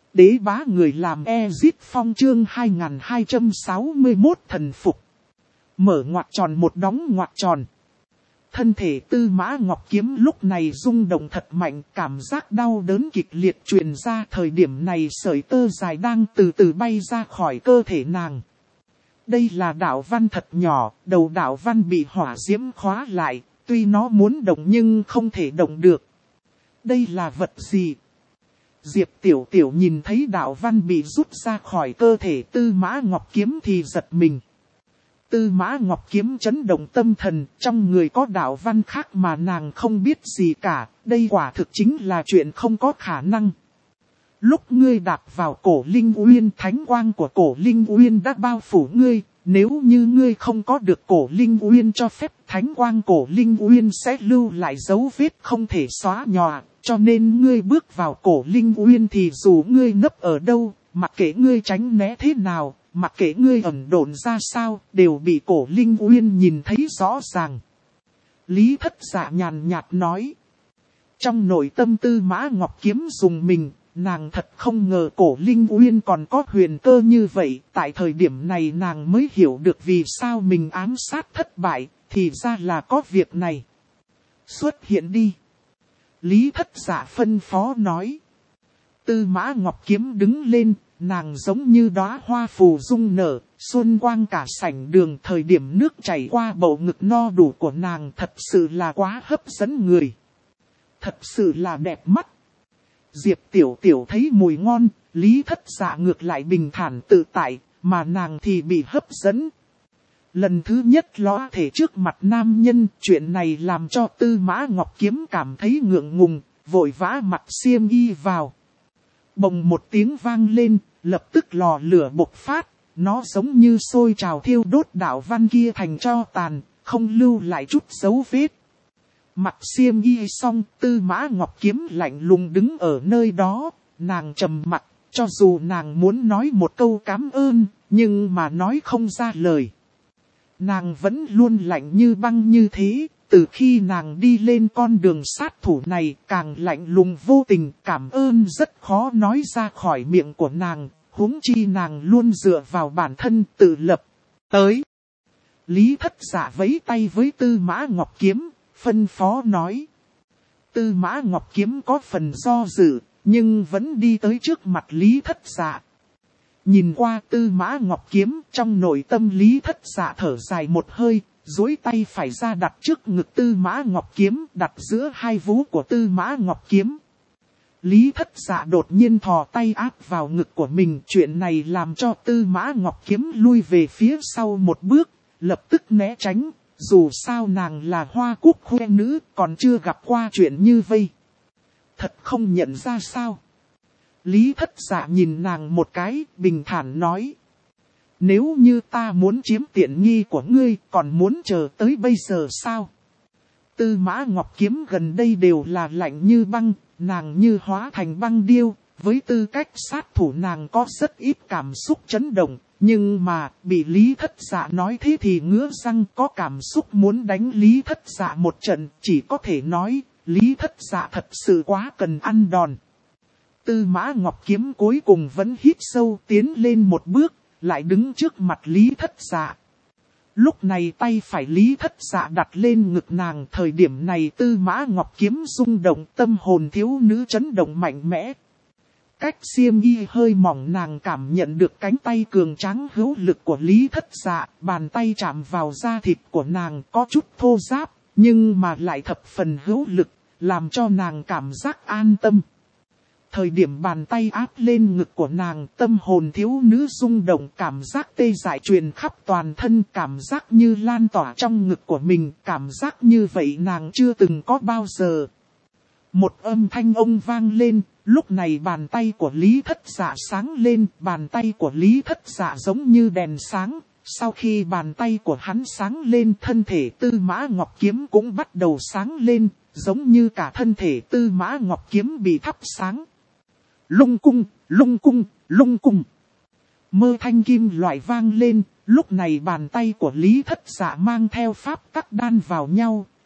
Đế bá người làm Ezit Phong chương 2261 thần phục. Mở ngoặc tròn một đóng ngoặc tròn. Thân thể Tư Mã Ngọc Kiếm lúc này rung động thật mạnh, cảm giác đau đớn kịch liệt truyền ra. Thời điểm này sợi tơ dài đang từ từ bay ra khỏi cơ thể nàng. Đây là đạo văn thật nhỏ, đầu đạo văn bị hỏa diễm khóa lại, tuy nó muốn động nhưng không thể động được. Đây là vật gì? Diệp Tiểu Tiểu nhìn thấy đạo văn bị rút ra khỏi cơ thể Tư Mã Ngọc Kiếm thì giật mình. Tư Mã Ngọc Kiếm chấn động tâm thần, trong người có đạo văn khác mà nàng không biết gì cả, đây quả thực chính là chuyện không có khả năng. Lúc ngươi đạp vào cổ Linh Uyên, thánh quang của cổ Linh Uyên đã bao phủ ngươi, nếu như ngươi không có được cổ Linh Uyên cho phép, thánh quang cổ Linh Uyên sẽ lưu lại dấu vết không thể xóa nhòa, cho nên ngươi bước vào cổ Linh Uyên thì dù ngươi nấp ở đâu, mặc kệ ngươi tránh né thế nào, mặc kệ ngươi ẩn độn ra sao, đều bị cổ Linh Uyên nhìn thấy rõ ràng. Lý Thất Dạ nhàn nhạt nói. Trong nội tâm Tư Mã Ngọc Kiếm dùng mình, nàng thật không ngờ cổ Linh Uyên còn có huyền cơ như vậy. Tại thời điểm này nàng mới hiểu được vì sao mình ám sát thất bại, thì ra là có việc này. Xuất hiện đi. Lý Thất Dạ phân phó nói. Tư Mã Ngọc Kiếm đứng lên, nàng giống như đóa hoa phù dung nở, xuân quang cả sảnh đường. Thời điểm nước chảy qua bầu ngực no đủ của nàng thật sự là quá hấp dẫn người. Thật sự là đẹp mắt. Diệp Tiểu Tiểu thấy mùi ngon, Lý Thất Dạ ngược lại bình thản tự tại, mà nàng thì bị hấp dẫn. Lần thứ nhất ló thể trước mặt nam nhân, chuyện này làm cho Tư Mã Ngọc Kiếm cảm thấy ngượng ngùng, vội vã mặc xiêm y vào. Bồng một tiếng vang lên, lập tức lò lửa bộc phát, nó giống như sôi trào thiêu đốt đạo văn kia thành tro tàn, không lưu lại chút dấu vết. Mặc xiêm y xong, Tư Mã Ngọc Kiếm lạnh lùng đứng ở nơi đó, nàng trầm mặc, cho dù nàng muốn nói một câu cảm ơn, nhưng mà nói không ra lời. Nàng vẫn luôn lạnh như băng như thế, từ khi nàng đi lên con đường sát thủ này càng lạnh lùng vô tình, cảm ơn rất khó nói ra khỏi miệng của nàng, huống chi nàng luôn dựa vào bản thân tự lập. Tới! Lý Thất Dạ vẫy tay với Tư Mã Ngọc Kiếm, phân phó nói. Tư Mã Ngọc Kiếm có phần do dự, nhưng vẫn đi tới trước mặt Lý Thất Dạ. Nhìn qua Tư Mã Ngọc Kiếm, trong nội tâm Lý Thất Dạ thở dài một hơi, duỗi tay phải ra đặt trước ngực Tư Mã Ngọc Kiếm, đặt giữa hai vú của Tư Mã Ngọc Kiếm. Lý Thất Dạ đột nhiên thò tay áp vào ngực của mình, chuyện này làm cho Tư Mã Ngọc Kiếm lui về phía sau một bước, lập tức né tránh, dù sao nàng là Hoa Quốc khoe nữ, còn chưa gặp qua chuyện như vây. Thật không nhận ra sao? Lý Thất Dạ nhìn nàng một cái, bình thản nói. Nếu như ta muốn chiếm tiện nghi của ngươi, còn muốn chờ tới bây giờ sao? Tư Mã Ngọc Kiếm gần đây đều là lạnh như băng, nàng như hóa thành băng điêu. Với tư cách sát thủ nàng có rất ít cảm xúc chấn động, nhưng mà bị Lý Thất Dạ nói thế thì ngứa răng, có cảm xúc muốn đánh Lý Thất Dạ một trận, chỉ có thể nói Lý Thất Dạ thật sự quá cần ăn đòn. Tư Mã Ngọc Kiếm cuối cùng vẫn hít sâu tiến lên một bước, lại đứng trước mặt Lý Thất Dạ. Lúc này tay phải Lý Thất Dạ đặt lên ngực nàng, thời điểm này Tư Mã Ngọc Kiếm rung động, tâm hồn thiếu nữ chấn động mạnh mẽ. Cách xiêm y hơi mỏng nàng cảm nhận được cánh tay cường tráng hữu lực của Lý Thất Dạ, bàn tay chạm vào da thịt của nàng có chút thô ráp, nhưng mà lại thập phần hữu lực, làm cho nàng cảm giác an tâm. Thời điểm bàn tay áp lên ngực của nàng, tâm hồn thiếu nữ rung động, cảm giác tê dại truyền khắp toàn thân, cảm giác như lan tỏa trong ngực của mình, cảm giác như vậy nàng chưa từng có bao giờ. Một âm thanh ông vang lên, lúc này bàn tay của Lý Thất Dạ sáng lên, bàn tay của Lý Thất Dạ giống như đèn sáng. Sau khi bàn tay của hắn sáng lên, thân thể Tư Mã Ngọc Kiếm cũng bắt đầu sáng lên, giống như cả thân thể Tư Mã Ngọc Kiếm bị thắp sáng. Lung cung, lung cung, lung cung. Mơ thanh kim loại vang lên, lúc này bàn tay của Lý Thất Dạ mang theo pháp tắc đan vào nhau,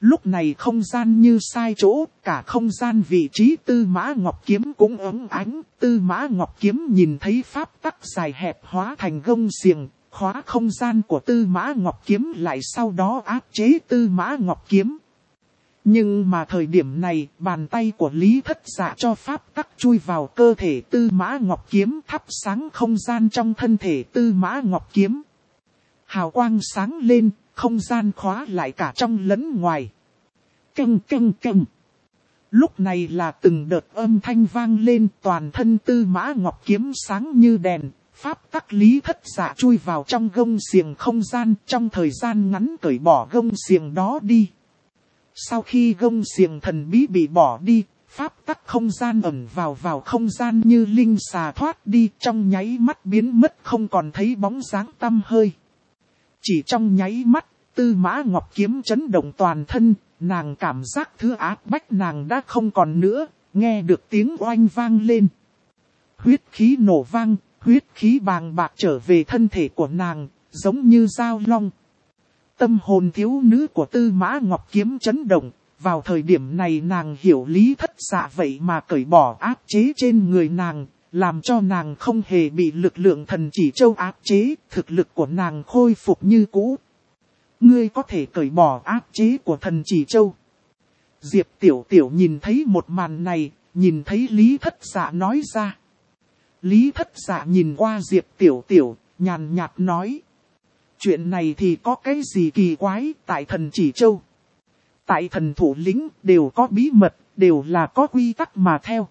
Lúc này không gian như sai chỗ, cả không gian vị trí Tư Mã Ngọc Kiếm cũng ấm ánh. Tư Mã Ngọc Kiếm nhìn thấy pháp tắc dài hẹp hóa thành gông xiềng, khóa không gian của Tư Mã Ngọc Kiếm lại sau đó áp chế Tư Mã Ngọc Kiếm. Nhưng mà thời điểm này, bàn tay của Lý Thất Dạ cho pháp tắc chui vào cơ thể Tư Mã Ngọc Kiếm, thắp sáng không gian trong thân thể Tư Mã Ngọc Kiếm. Hào quang sáng lên, không gian khóa lại cả trong lẫn ngoài. Canh canh canh. Lúc này là từng đợt âm thanh vang lên, toàn thân Tư Mã Ngọc Kiếm sáng như đèn. Pháp tắc Lý Thất Dạ chui vào trong gông xiềng không gian, trong thời gian ngắn cởi bỏ gông xiềng đó đi. Sau khi gông xiềng thần bí bị bỏ đi, pháp tắc không gian ẩn vào không gian như linh xà thoát đi, trong nháy mắt biến mất không còn thấy bóng dáng tăm hơi. Chỉ trong nháy mắt, Tư Mã Ngọc Kiếm chấn động toàn thân, nàng cảm giác thứ áp bách nàng đã không còn nữa, nghe được tiếng oanh vang lên. Huyết khí nổ vang, huyết khí bàng bạc trở về thân thể của nàng, giống như dao long. Tâm hồn thiếu nữ của Tư Mã Ngọc Kiếm chấn động, vào thời điểm này nàng hiểu Lý Thất Dạ vậy mà cởi bỏ áp chế trên người nàng, làm cho nàng không hề bị lực lượng thần chỉ châu áp chế, thực lực của nàng khôi phục như cũ. Ngươi có thể cởi bỏ áp chế của thần chỉ châu. Diệp Tiểu Tiểu nhìn thấy một màn này, nhìn thấy Lý Thất Dạ nói ra. Lý Thất Dạ nhìn qua Diệp Tiểu Tiểu, nhàn nhạt nói. Chuyện này thì có cái gì kỳ quái, tại thần chỉ châu. Tại thần thủ lĩnh đều có bí mật, đều là có quy tắc mà theo.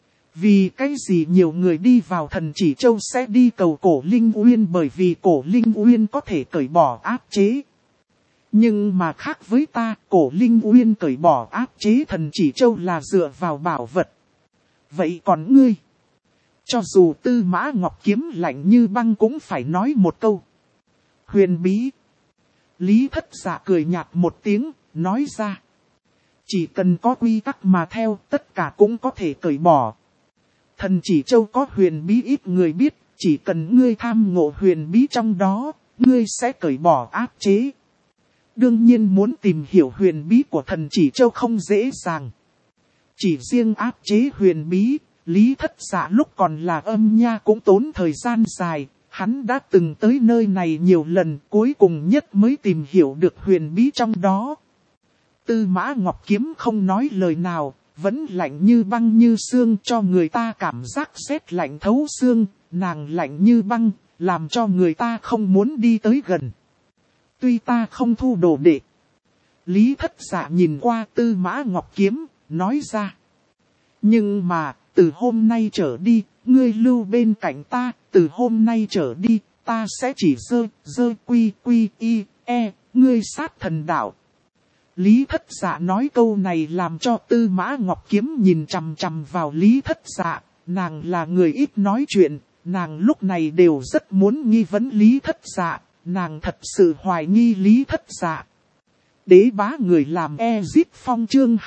Vì cái gì nhiều người đi vào thần chỉ châu sẽ đi cầu cổ Linh Uyên, bởi vì cổ Linh Uyên có thể cởi bỏ áp chế. Nhưng mà khác với ta, cổ Linh Uyên cởi bỏ áp chế thần chỉ châu là dựa vào bảo vật. Vậy còn ngươi? Cho dù Tư Mã Ngọc Kiếm lạnh như băng cũng phải nói một câu. Huyền bí. Lý Thất Dạ cười nhạt một tiếng, nói ra. Chỉ cần có quy tắc mà theo, tất cả cũng có thể cởi bỏ. Thần chỉ châu có huyền bí ít người biết, chỉ cần ngươi tham ngộ huyền bí trong đó, ngươi sẽ cởi bỏ áp chế. Đương nhiên muốn tìm hiểu huyền bí của thần chỉ châu không dễ dàng. Chỉ riêng áp chế huyền bí, Lý Thất Dạ lúc còn là âm nha cũng tốn thời gian dài. Hắn đã từng tới nơi này nhiều lần, cuối cùng nhất mới tìm hiểu được huyền bí trong đó. Tư Mã Ngọc Kiếm không nói lời nào, vẫn lạnh như băng như xương, cho người ta cảm giác rét lạnh thấu xương, nàng lạnh như băng, làm cho người ta không muốn đi tới gần. Tuy ta không thu đồ đệ. Lý Thất Dạ nhìn qua Tư Mã Ngọc Kiếm, nói ra. Nhưng mà, từ hôm nay trở đi, ngươi lưu bên cạnh ta, từ hôm nay trở đi, ta sẽ chỉ quy y, ngươi sát thần đạo. Lý Thất Dạ nói câu này làm cho Tư Mã Ngọc Kiếm nhìn chằm chằm vào Lý Thất Dạ, nàng là người ít nói chuyện, nàng lúc này đều rất muốn nghi vấn Lý Thất Dạ, nàng thật sự hoài nghi Lý Thất Dạ. Đế bá người làm Ezip Phong chương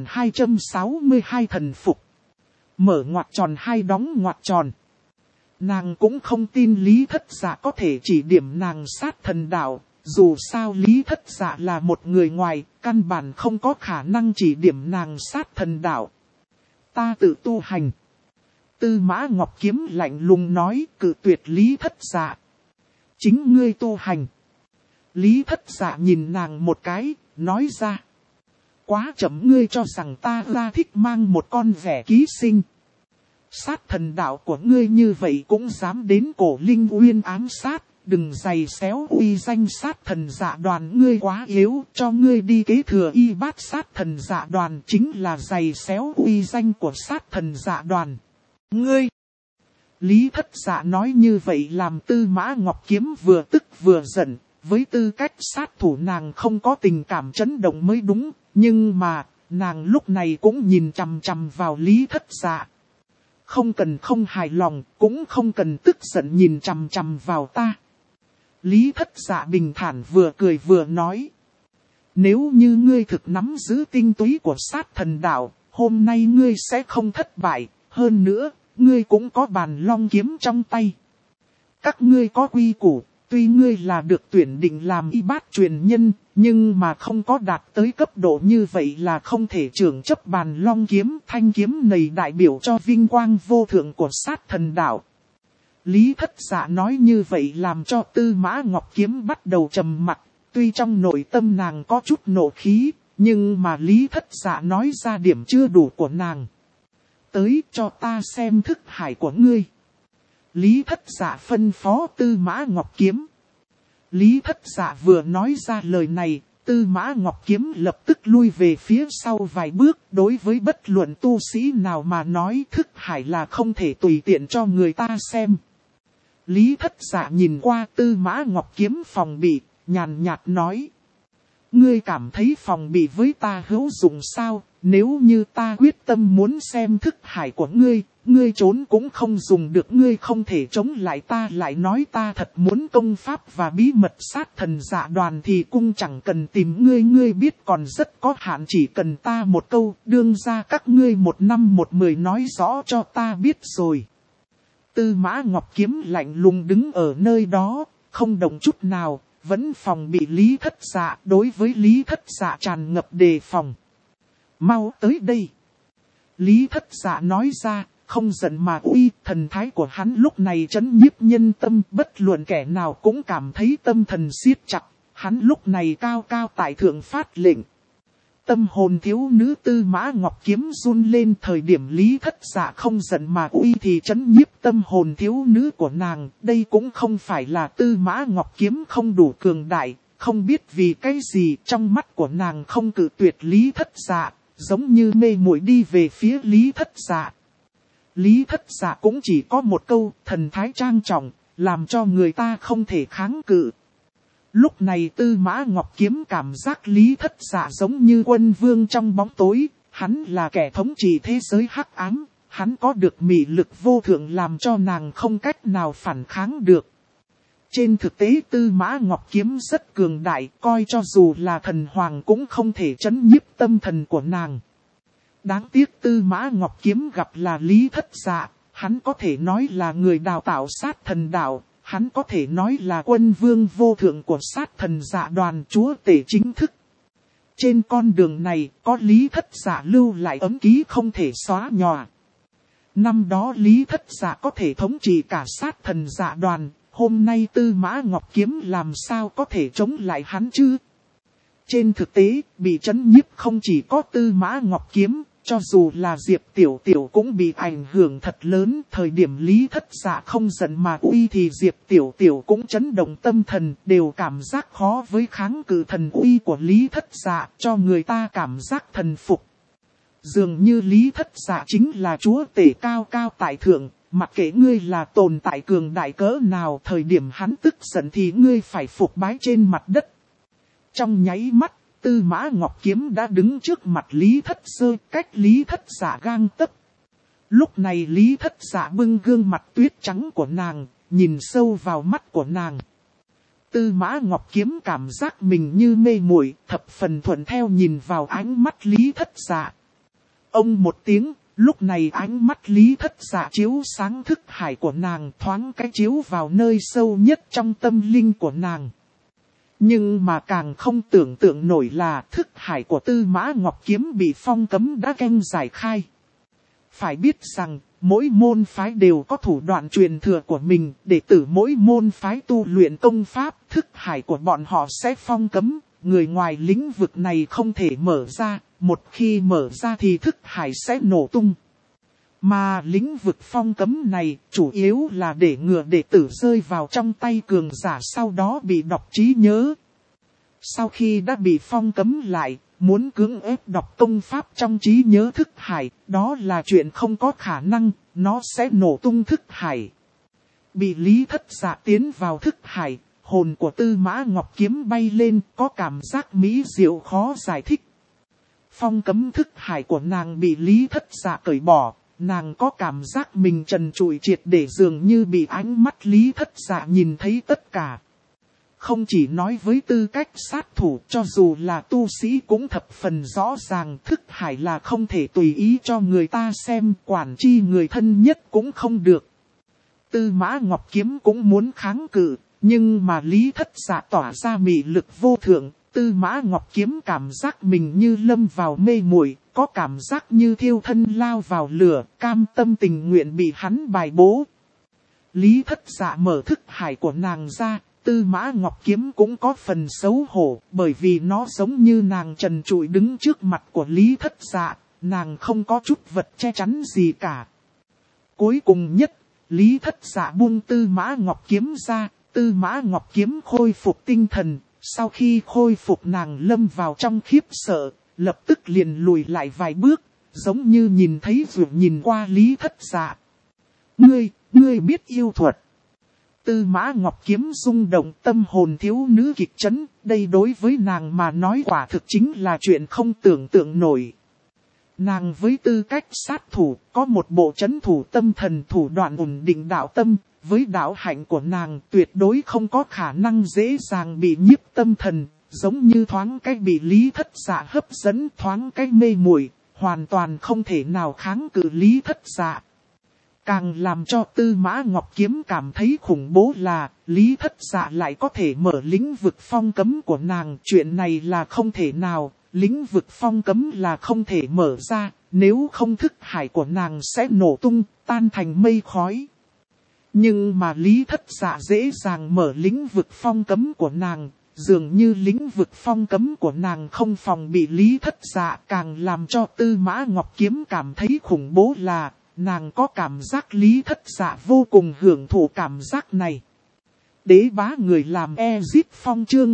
2262 thần phục. Mở ngoặc tròn hai đóng ngoặc tròn. Nàng cũng không tin Lý Thất Dạ có thể chỉ điểm nàng sát thần đạo. Dù sao Lý Thất Dạ là một người ngoài, căn bản không có khả năng chỉ điểm nàng sát thần đạo. Ta tự tu hành. Tư Mã Ngọc Kiếm lạnh lùng nói, cự tuyệt Lý Thất Dạ. Chính ngươi tu hành. Lý Thất Dạ nhìn nàng một cái, nói ra. Quá chậm, ngươi cho rằng ta ra thích mang một con vẻ ký sinh. Sát thần đạo của ngươi như vậy cũng dám đến cổ Linh Uyên ám sát, đừng giày xéo uy danh sát thần dạ đoàn, ngươi quá yếu, cho ngươi đi kế thừa y bát sát thần dạ đoàn chính là giày xéo uy danh của sát thần dạ đoàn. Ngươi! Lý Thất Dạ nói như vậy làm Tư Mã Ngọc Kiếm vừa tức vừa giận, với tư cách sát thủ nàng không có tình cảm chấn động mới đúng, nhưng mà, nàng lúc này cũng nhìn chằm chằm vào Lý Thất Dạ. Không cần không hài lòng, cũng không cần tức giận nhìn chằm chằm vào ta. Lý Thất Dạ bình thản vừa cười vừa nói. Nếu như ngươi thực nắm giữ tinh túy của sát thần đạo, hôm nay ngươi sẽ không thất bại, hơn nữa, ngươi cũng có bàn long kiếm trong tay. Các ngươi có quy củ, Tuy ngươi là được tuyển định làm y bát truyền nhân, nhưng mà không có đạt tới cấp độ như vậy là không thể trưởng chấp bàn long kiếm. Thanh kiếm này đại biểu cho vinh quang vô thượng của sát thần đạo. Lý Thất Dạ nói như vậy làm cho Tư Mã Ngọc Kiếm bắt đầu trầm mặc. Tuy trong nội tâm nàng có chút nộ khí, nhưng mà Lý Thất Dạ nói ra điểm chưa đủ của nàng. Tới cho ta xem thức hải của ngươi. Lý Thất Dạ phân phó Tư Mã Ngọc Kiếm. Lý Thất Dạ vừa nói ra lời này, Tư Mã Ngọc Kiếm lập tức lui về phía sau vài bước. Đối với bất luận tu sĩ nào mà nói thức hải là không thể tùy tiện cho người ta xem. Lý Thất Dạ nhìn qua Tư Mã Ngọc Kiếm phòng bị, nhàn nhạt nói. Ngươi cảm thấy phòng bị với ta hữu dụng sao? Nếu như ta quyết tâm muốn xem thức hải của ngươi, ngươi trốn cũng không dùng được. Ngươi không thể chống lại ta, lại nói ta thật muốn công pháp và bí mật sát thần dạ đoàn thì cung chẳng cần tìm ngươi. Ngươi biết còn rất có hạn, chỉ cần ta một câu, đương ra các ngươi 1 năm 1 10 nói rõ cho ta biết rồi. Tư Mã Ngọc Kiếm lạnh lùng đứng ở nơi đó, không động chút nào, vẫn phòng bị Lý Thất Dạ. Đối với Lý Thất Dạ tràn ngập đề phòng. Mau tới đây. Lý Thất Dạ nói ra, không giận mà uy. Thần thái của hắn lúc này trấn nhiếp nhân tâm, bất luận kẻ nào cũng cảm thấy tâm thần siết chặt. Hắn lúc này cao cao tại thượng phát lệnh. Tâm hồn thiếu nữ Tư Mã Ngọc Kiếm run lên. Thời điểm Lý Thất Dạ không giận mà uy thì trấn nhiếp tâm hồn thiếu nữ của nàng. Đây cũng không phải là Tư Mã Ngọc Kiếm không đủ cường đại, không biết vì cái gì trong mắt của nàng không cự tuyệt Lý Thất Dạ, giống như mê muội đi về phía Lý Thất Dạ. Lý Thất Dạ cũng chỉ có một câu, thần thái trang trọng, làm cho người ta không thể kháng cự. Lúc này Tư Mã Ngọc Kiếm cảm giác Lý Thất Dạ giống như quân vương trong bóng tối, hắn là kẻ thống trị thế giới hắc ám, hắn có được mị lực vô thượng làm cho nàng không cách nào phản kháng được. Trên thực tế Tư Mã Ngọc Kiếm rất cường đại, coi cho dù là thần hoàng cũng không thể trấn nhiếp tâm thần của nàng. Đáng tiếc Tư Mã Ngọc Kiếm gặp là Lý Thất Dạ, hắn có thể nói là người đào tạo sát thần đạo, hắn có thể nói là quân vương vô thượng của sát thần dạ đoàn, chúa tể chính thức. Trên con đường này có Lý Thất Dạ lưu lại ấm ký không thể xóa nhòa. Năm đó Lý Thất Dạ có thể thống trị cả sát thần dạ đoàn, hôm nay Tư Mã Ngọc Kiếm làm sao có thể chống lại hắn chứ? Trên thực tế, bị trấn nhiếp không chỉ có Tư Mã Ngọc Kiếm, cho dù là Diệp Tiểu Tiểu cũng bị ảnh hưởng thật lớn. Thời điểm Lý Thất Dạ không giận mà uy thì Diệp Tiểu Tiểu cũng chấn động tâm thần, đều cảm giác khó với kháng cự thần uy của Lý Thất Dạ, cho người ta cảm giác thần phục. Dường như Lý Thất Dạ chính là chúa tể cao cao tại thượng, mặc kệ ngươi là tồn tại cường đại cỡ nào, thời điểm hắn tức giận thì ngươi phải phục bái trên mặt đất. Trong nháy mắt, Tư Mã Ngọc Kiếm đã đứng trước mặt Lý Thất Sơ, cách Lý Thất Dạ gang tấc. Lúc này Lý Thất Dạ bưng gương mặt tuyết trắng của nàng, nhìn sâu vào mắt của nàng. Tư Mã Ngọc Kiếm cảm giác mình như mê muội, thập phần thuận theo nhìn vào ánh mắt Lý Thất Dạ. Ông một tiếng, lúc này ánh mắt Lý Thất Dạ chiếu sáng thức hải của nàng, thoáng cái chiếu vào nơi sâu nhất trong tâm linh của nàng. Nhưng mà càng không tưởng tượng nổi là thức hải của Tư Mã Ngọc Kiếm bị phong cấm đã keng giải khai. Phải biết rằng, mỗi môn phái đều có thủ đoạn truyền thừa của mình, đệ tử mỗi môn phái tu luyện công pháp, thức hải của bọn họ sẽ phong cấm, người ngoài lĩnh vực này không thể mở ra, một khi mở ra thì thức hải sẽ nổ tung. Mà lĩnh vực phong cấm này chủ yếu là để ngừa đệ tử rơi vào trong tay cường giả sau đó bị đọc trí nhớ. Sau khi đã bị phong cấm lại, muốn cưỡng ép đọc công pháp trong trí nhớ thức hải, đó là chuyện không có khả năng, nó sẽ nổ tung thức hải. Bị Lý Thất Dạ tiến vào thức hải, hồn của Tư Mã Ngọc Kiếm bay lên, có cảm giác mỹ diệu khó giải thích. Phong cấm thức hải của nàng bị Lý Thất Dạ cởi bỏ. Nàng có cảm giác mình trần trụi triệt để, dường như bị ánh mắt Lý Thất Dạ nhìn thấy tất cả. Không chỉ nói với tư cách sát thủ, cho dù là tu sĩ cũng thập phần rõ ràng, thức hải là không thể tùy ý cho người ta xem, quản chi người thân nhất cũng không được. Tư Mã Ngọc Kiếm cũng muốn kháng cự, Nhưng mà Lý Thất Dạ tỏa ra mị lực vô thượng, Tư Mã Ngọc Kiếm cảm giác mình như lâm vào mê muội, có cảm giác như thiêu thân lao vào lửa, cam tâm tình nguyện bị hắn bài bố. Lý Thất Dạ mở thức hải của nàng ra, Tư Mã Ngọc Kiếm cũng có phần xấu hổ, bởi vì nó giống như nàng trần trụi đứng trước mặt của Lý Thất Dạ, nàng không có chút vật che chắn gì cả. Cuối cùng nhất, Lý Thất Dạ buông Tư Mã Ngọc Kiếm ra, Tư Mã Ngọc Kiếm khôi phục tinh thần, sau khi khôi phục nàng lâm vào trong khiếp sợ, lập tức liền lùi lại vài bước, giống như nhìn thấy vừa nhìn qua Lý Thất Dạ. Ngươi biết yêu thuật. Tư Mã Ngọc Kiếm rung động, tâm hồn thiếu nữ kịch chấn, đây đối với nàng mà nói quả thực chính là chuyện không tưởng tượng nổi. Nàng với tư cách sát thủ, có một bộ trấn thủ tâm thần thủ đoạn ổn định đạo tâm, với đạo hạnh của nàng tuyệt đối không có khả năng dễ dàng bị nhiếp tâm thần, giống như thoáng cách bị Lý Thất Dạ hấp dẫn, thoáng cách mê muội, hoàn toàn không thể nào kháng cự Lý Thất Dạ. Càng làm cho Tư Mã Ngọc Kiếm cảm thấy khủng bố là, Lý Thất Dạ lại có thể mở lĩnh vực phong cấm của nàng. Chuyện này là không thể nào, lĩnh vực phong cấm là không thể mở ra, nếu không thức hải của nàng sẽ nổ tung, tan thành mây khói. Nhưng mà Lý Thất Dạ dễ dàng mở lĩnh vực phong cấm của nàng, dường như lĩnh vực phong cấm của nàng không phòng bị Lý Thất Dạ. Càng làm cho Tư Mã Ngọc Kiếm cảm thấy khủng bố là, nàng có cảm giác Lý Thất Dạ vô cùng hưởng thụ cảm giác này. Đế bá người làm Ezip Phong chương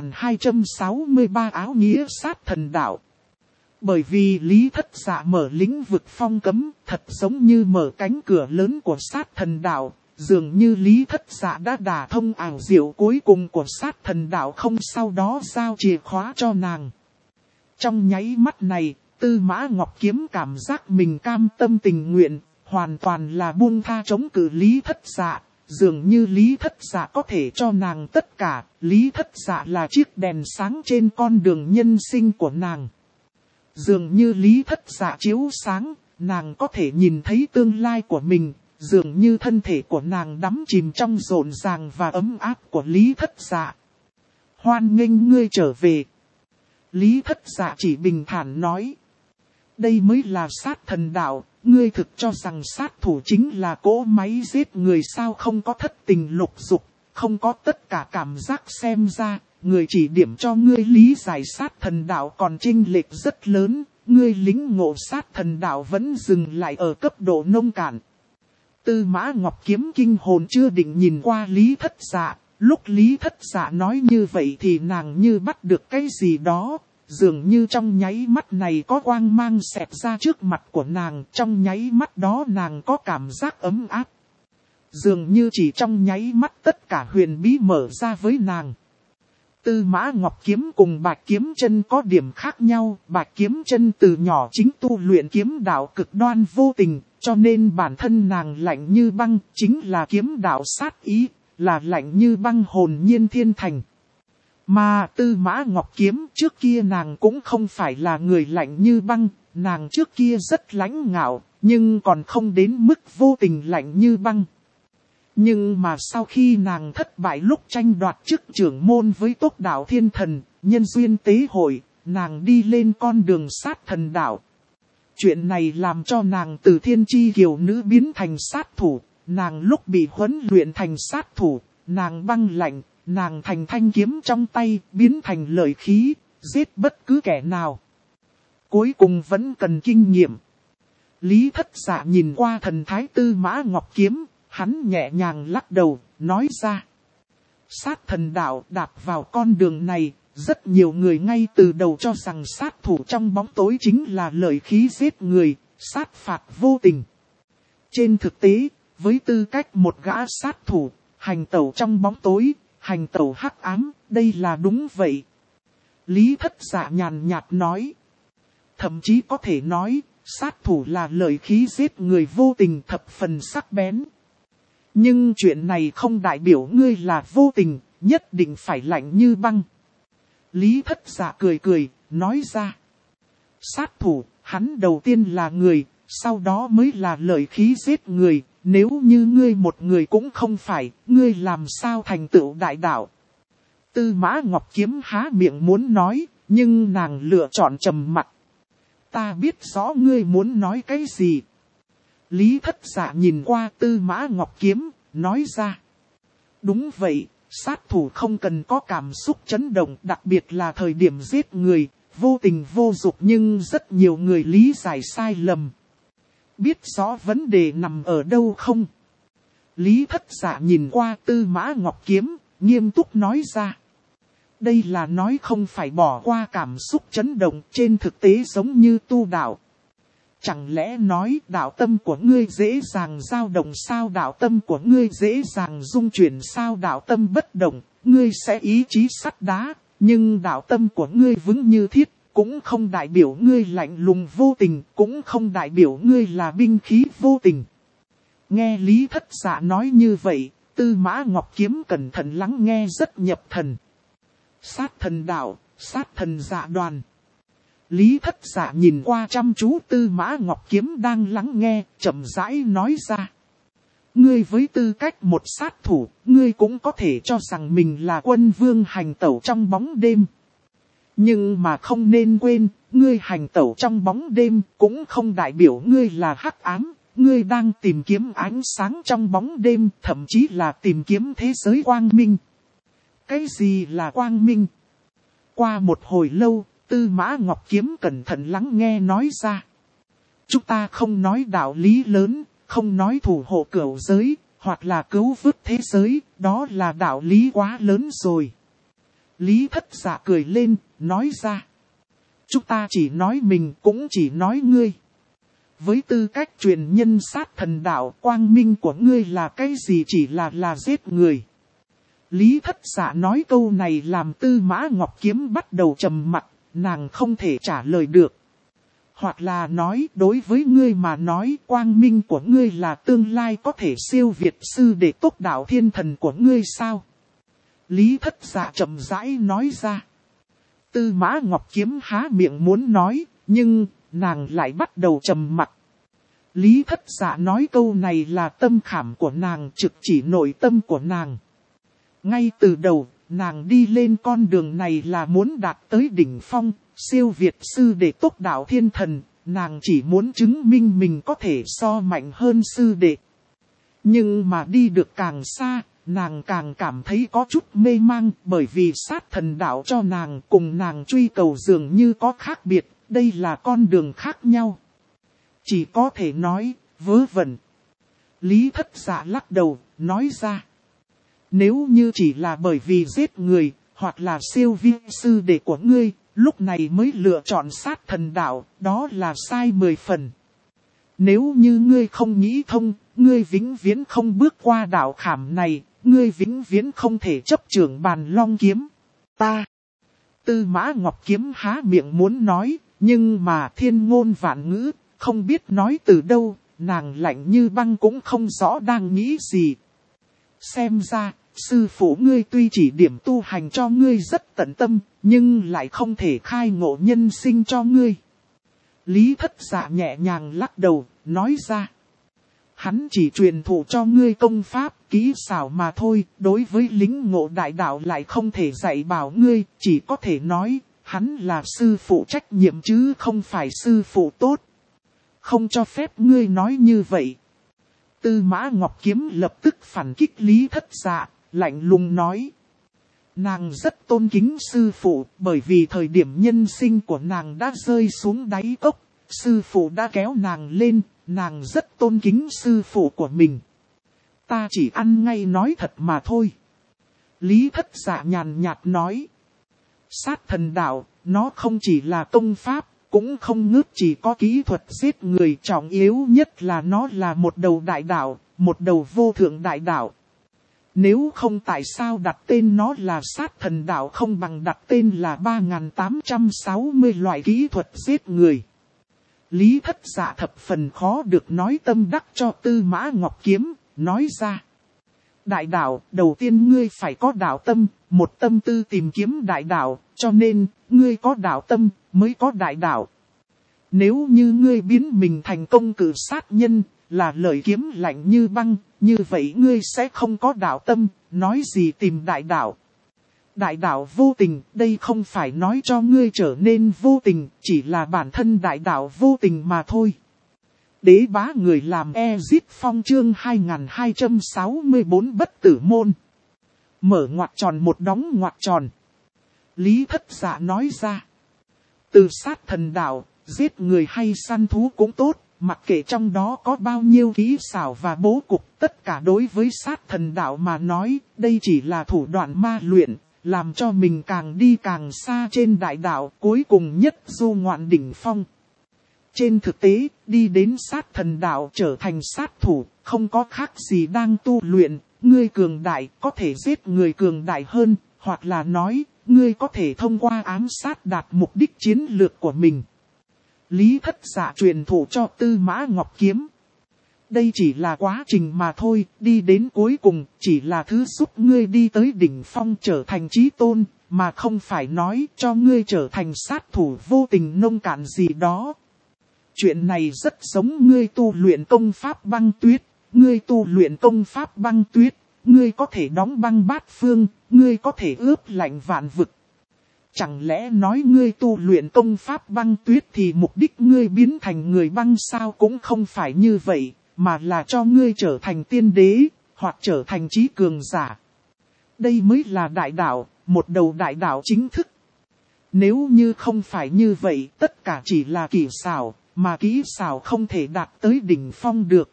2263 áo nghĩa sát thần đạo. Bởi vì Lý Thất Dạ mở lĩnh vực phong cấm, thật giống như mở cánh cửa lớn của sát thần đạo, dường như Lý Thất Dạ đã đả thông ảo diệu cuối cùng của sát thần đạo, không sau đó giao chìa khóa cho nàng. Trong nháy mắt này, Tư Mã Ngọc Kiếm cảm giác mình cam tâm tình nguyện, hoàn toàn là buông tha chống cự Lý Thất Dạ. Dường như Lý Thất Dạ có thể cho nàng tất cả, Lý Thất Dạ là chiếc đèn sáng trên con đường nhân sinh của nàng. Dường như Lý Thất Dạ chiếu sáng, nàng có thể nhìn thấy tương lai của mình, dường như thân thể của nàng đắm chìm trong rộn ràng và ấm áp của Lý Thất Dạ. Hoan nghênh ngươi trở về. Lý Thất Dạ chỉ bình thản nói. Đây mới là sát thần đạo, ngươi thực cho rằng sát thủ chính là cỗ máy giết người sao? Không có thất tình lục dục, không có tất cả cảm giác. Xem ra, người chỉ điểm cho ngươi lý giải sát thần đạo còn chênh lệch rất lớn, ngươi lĩnh ngộ sát thần đạo vẫn dừng lại ở cấp độ nông cạn. Tư Mã Ngọc Kiếm kinh hồn chưa định nhìn qua Lý Thất Dạ, lúc Lý Thất Dạ nói như vậy thì nàng như bắt được cái gì đó. Dường như trong nháy mắt này có quang mang xẹt ra trước mặt của nàng, trong nháy mắt đó nàng có cảm giác ấm áp. Dường như chỉ trong nháy mắt tất cả huyền bí mở ra với nàng. Tư Mã Ngọc Kiếm cùng Bạch Kiếm Chân có điểm khác nhau, Bạch Kiếm Chân từ nhỏ chính tu luyện kiếm đạo cực đoan vô tình, cho nên bản thân nàng lạnh như băng, chính là kiếm đạo sát ý, là lạnh như băng hồn nhiên thiên thành. Mà Tư Mã Ngọc Kiếm trước kia nàng cũng không phải là người lạnh như băng, nàng trước kia rất lãnh ngạo, nhưng còn không đến mức vô tình lạnh như băng. Nhưng mà sau khi nàng thất bại lúc tranh đoạt chức trưởng môn với Tốc Đạo Thiên Thần, nhân duyên tế hội, nàng đi lên con đường sát thần đạo. Chuyện này làm cho nàng từ thiên chi kiều nữ biến thành sát thủ, nàng lúc bị huấn luyện thành sát thủ, nàng băng lạnh. Nàng thành thanh kiếm trong tay, biến thành lợi khí, giết bất cứ kẻ nào. Cuối cùng vẫn cần kinh nghiệm. Lý Thất Dạ nhìn qua thần thái Tư Mã Ngọc Kiếm, hắn nhẹ nhàng lắc đầu, nói ra. Sát thần đạo đạp vào con đường này, rất nhiều người ngay từ đầu cho rằng sát thủ trong bóng tối chính là lợi khí giết người, sát phạt vô tình. Trên thực tế, với tư cách một gã sát thủ, hành tẩu trong bóng tối, hành tẩu hắc ám, đây là đúng vậy. Lý Thất Dạ nhàn nhạt nói. Thậm chí có thể nói, sát thủ là lợi khí giết người vô tình thập phần sắc bén. Nhưng chuyện này không đại biểu ngươi là vô tình, nhất định phải lạnh như băng. Lý Thất Dạ cười cười, nói ra. Sát thủ, hắn đầu tiên là người, sau đó mới là lợi khí giết người, nếu như ngươi một người cũng không phải, ngươi làm sao thành tựu đại đạo? Tư Mã Ngọc Kiếm há miệng muốn nói, nhưng nàng lựa chọn trầm mặc. Ta biết rõ ngươi muốn nói cái gì. Lý Thất Dạ nhìn qua Tư Mã Ngọc Kiếm, nói ra. Đúng vậy, sát thủ không cần có cảm xúc chấn động, đặc biệt là thời điểm giết người, vô tình vô dục, nhưng rất nhiều người lý giải sai lầm. Biết rõ vấn đề nằm ở đâu không? Lý Thất Dạ nhìn qua Tư Mã Ngọc Kiếm, nghiêm túc nói ra. Đây là nói không phải bỏ qua cảm xúc chấn động, trên thực tế giống như tu đạo. Chẳng lẽ nói đạo tâm của ngươi dễ dàng dao động sao? Đạo tâm của ngươi dễ dàng dung chuyển sao? Đạo tâm bất động, ngươi sẽ ý chí sắt đá, nhưng đạo tâm của ngươi vững như thiết, cũng không đại biểu ngươi lạnh lùng vô tình, cũng không đại biểu ngươi là binh khí vô tình. Nghe Lý Thất Dạ nói như vậy, Tư Mã Ngọc Kiếm cẩn thận lắng nghe rất nhập thần. Sát thần đạo, sát thần dạ đoàn. Lý Thất Dạ nhìn qua chăm chú Tư Mã Ngọc Kiếm đang lắng nghe, chậm rãi nói ra. Ngươi với tư cách một sát thủ, ngươi cũng có thể cho rằng mình là quân vương hành tẩu trong bóng đêm. Nhưng mà không nên quên, ngươi hành tẩu trong bóng đêm cũng không đại biểu ngươi là hắc ám. Ngươi đang tìm kiếm ánh sáng trong bóng đêm, thậm chí là tìm kiếm thế giới quang minh. Cái gì là quang minh? Qua một hồi lâu, Tư Mã Ngọc Kiếm cẩn thận lắng nghe nói ra. Chúng ta không nói đạo lý lớn, không nói thủ hộ cửu giới, hoặc là cứu vớt thế giới, đó là đạo lý quá lớn rồi. Lý Thất Dạ cười lên, nói ra. Chúng ta chỉ nói mình, cũng chỉ nói ngươi. Với tư cách truyền nhân sát thần đạo, quang minh của ngươi là cái gì? Chỉ là giết người. Lý Thất Dạ nói câu này làm Tư Mã Ngọc Kiếm bắt đầu trầm mặc, nàng không thể trả lời được. Hoặc là nói, đối với ngươi mà nói, quang minh của ngươi là tương lai có thể siêu việt sư để tốc đạo thiên thần của ngươi sao? Lý Thất Dạ chậm rãi nói ra. Tư Mã Ngọc Kiếm há miệng muốn nói, nhưng nàng lại bắt đầu trầm mặc. Lý Thất Dạ nói câu này là tâm khảm của nàng, trực chỉ nội tâm của nàng. Ngay từ đầu, nàng đi lên con đường này là muốn đạt tới đỉnh phong, siêu việt sư đệ tốc đạo thiên thần, nàng chỉ muốn chứng minh mình có thể so mạnh hơn sư đệ. Nhưng mà đi được càng xa, nàng càng cảm thấy có chút mê mang, bởi vì sát thần đạo cho nàng cùng nàng truy cầu dường như có khác biệt, đây là con đường khác nhau. Chỉ có thể nói, vớ vẩn. Lý Thất Dạ lắc đầu, nói ra. Nếu như chỉ là bởi vì giết người, hoặc là siêu vi sư đệ của ngươi, lúc này mới lựa chọn sát thần đạo, đó là sai 10 phần. Nếu như ngươi không nghĩ thông, ngươi vĩnh viễn không bước qua đạo khảm này, ngươi vĩnh viễn không thể chấp trưởng bàn long kiếm. Ta, Tư Mã Ngọc Kiếm há miệng muốn nói, nhưng mà thiên ngôn vạn ngữ, không biết nói từ đâu, nàng lạnh như băng cũng không rõ đang nghĩ gì. Xem ra, sư phụ ngươi tuy chỉ điểm tu hành cho ngươi rất tận tâm, nhưng lại không thể khai ngộ nhân sinh cho ngươi. Lý Thất Dạ nhẹ nhàng lắc đầu, nói ra. Hắn chỉ truyền thụ cho ngươi công pháp, kỹ xảo mà thôi, đối với lính ngộ đại đạo lại không thể dạy bảo ngươi, chỉ có thể nói, hắn là sư phụ trách nhiệm chứ không phải sư phụ tốt. Không cho phép ngươi nói như vậy. Tư Mã Ngọc Kiếm lập tức phản kích Lý Thất Dạ, lạnh lùng nói. Nàng rất tôn kính sư phụ, bởi vì thời điểm nhân sinh của nàng đã rơi xuống đáy cốc, sư phụ đã kéo nàng lên, nàng rất tôn kính sư phụ của mình. Ta chỉ ăn ngay nói thật mà thôi. Lý Thất Dạ nhàn nhạt nói. Sát thần đạo, nó không chỉ là công pháp, cũng không ngớt chỉ có kỹ thuật giết người, trọng yếu nhất là nó là một đầu đại đạo, một đầu vô thượng đại đạo. Nếu không tại sao đặt tên nó là sát thần đạo không bằng đặt tên là 3860 loại kỹ thuật giết người. Lý Thất Dạ thập phần khó được nói tâm đắc cho Tư Mã Ngọc Kiếm, nói ra. Đại đạo, đầu tiên ngươi phải có đạo tâm, một tâm tư tìm kiếm đại đạo, cho nên, ngươi có đạo tâm, mới có đại đạo. Nếu như ngươi biến mình thành công cử sát nhân, là lời kiếm lạnh như băng, như vậy ngươi sẽ không có đạo tâm, nói gì tìm đại đạo. Đại đạo vô tình, đây không phải nói cho ngươi trở nên vô tình, chỉ là bản thân đại đạo vô tình mà thôi. Đế bá người làm Ezit Phong chương 2264 bất tử môn. Mở ngoặc tròn một đóng ngoặc tròn. Lý Thất Dạ nói ra. Từ sát thần đạo, giết người hay săn thú cũng tốt, mặc kệ trong đó có bao nhiêu kỹ xảo và bố cục, tất cả đối với sát thần đạo mà nói, đây chỉ là thủ đoạn ma luyện, làm cho mình càng đi càng xa trên đại đạo, cuối cùng nhất du ngoạn đỉnh phong. Trên thực tế, đi đến sát thần đạo trở thành sát thủ, không có khác gì đang tu luyện, ngươi cường đại có thể giết người cường đại hơn, hoặc là nói, ngươi có thể thông qua ám sát đạt mục đích chiến lược của mình. Lý Thất Dạ truyền thụ cho Tư Mã Ngọc Kiếm. Đây chỉ là quá trình mà thôi, đi đến cuối cùng chỉ là thứ giúp ngươi đi tới đỉnh phong trở thành chí tôn, mà không phải nói cho ngươi trở thành sát thủ vô tình nông cạn gì đó. Chuyện này rất giống ngươi tu luyện công pháp băng tuyết, ngươi tu luyện công pháp băng tuyết, ngươi có thể đóng băng bát phương, ngươi có thể ướp lạnh vạn vực. Chẳng lẽ nói ngươi tu luyện công pháp băng tuyết thì mục đích ngươi biến thành người băng sao? Cũng không phải như vậy, mà là cho ngươi trở thành tiên đế, hoặc trở thành chí cường giả. Đây mới là đại đạo, một đầu đại đạo chính thức. Nếu như không phải như vậy, tất cả chỉ là kỹ xảo, mà kỹ xảo không thể đạt tới đỉnh phong được.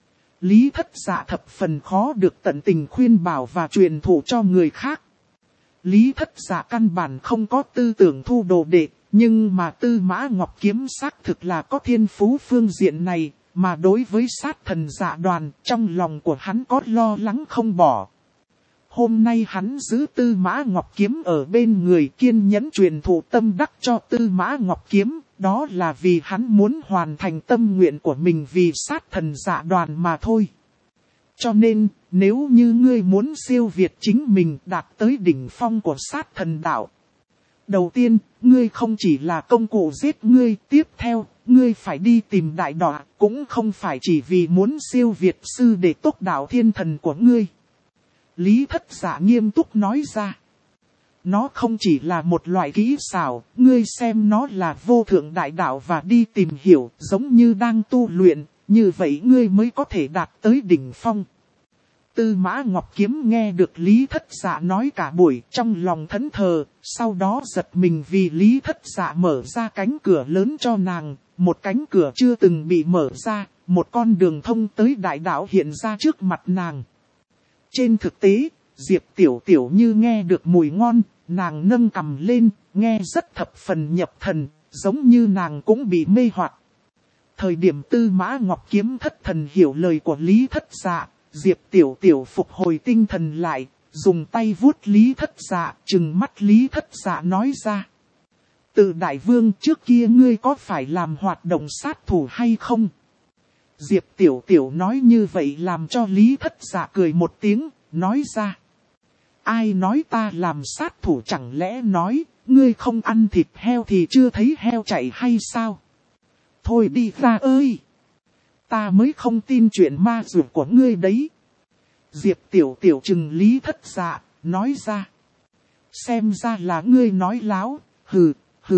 Lý Thất Dạ thập phần khó được tận tình khuyên bảo và truyền thụ cho người khác. Lý Thất Dạ căn bản không có tư tưởng thu đồ đệ, nhưng mà Tư Mã Ngọc Kiếm xác thực là có thiên phú phương diện này, mà đối với sát thần Dạ Đoàn, trong lòng của hắn có lo lắng không bỏ. Hôm nay hắn giữ Tư Mã Ngọc Kiếm ở bên người, kiên nhẫn truyền thụ tâm đắc cho Tư Mã Ngọc Kiếm, đó là vì hắn muốn hoàn thành tâm nguyện của mình vì sát thần Dạ Đoàn mà thôi. Cho nên, nếu như ngươi muốn siêu việt chính mình đạt tới đỉnh phong của sát thần đạo. Đầu tiên, ngươi không chỉ là công cụ giết ngươi, tiếp theo, ngươi phải đi tìm đại đọa, cũng không phải chỉ vì muốn siêu việt sư để tốc đạo thiên thần của ngươi. Lý Thất Dạ nghiêm túc nói ra. Nó không chỉ là một loại kỹ xảo, ngươi xem nó là vô thượng đại đạo và đi tìm hiểu, giống như đang tu luyện, như vậy ngươi mới có thể đạt tới đỉnh phong. Tư Mã Ngọc Kiếm nghe được Lý Thất Dạ nói cả buổi, trong lòng thẫn thờ, sau đó giật mình vì Lý Thất Dạ mở ra cánh cửa lớn cho nàng, một cánh cửa chưa từng bị mở ra, một con đường thông tới đại đạo hiện ra trước mặt nàng. Trên thực tế, Diệp Tiểu Tiểu như nghe được mùi ngon, nàng nâng cằm lên, nghe rất thập phần nhập thần, giống như nàng cũng bị mê hoặc. Thời điểm Tư Mã Ngọc Kiếm thất thần hiểu lời của Lý Thất Dạ, Diệp Tiểu Tiểu phục hồi tinh thần lại, dùng tay vuốt Lý Thất Dạ, trừng mắt Lý Thất Dạ nói ra. Từ Đại Vương trước kia ngươi có phải làm hoạt động sát thủ hay không? Diệp Tiểu Tiểu nói như vậy làm cho Lý Thất Dạ cười một tiếng, nói ra. Ai nói ta làm sát thủ, chẳng lẽ nói, ngươi không ăn thịt heo thì chưa thấy heo chạy hay sao? Thôi đi ra ơi! Ta mới không tin chuyện ma dược của ngươi đấy. Diệp Tiểu Tiểu trừng Lý Thất Dạ, nói ra. Xem ra là ngươi nói láo, hừ,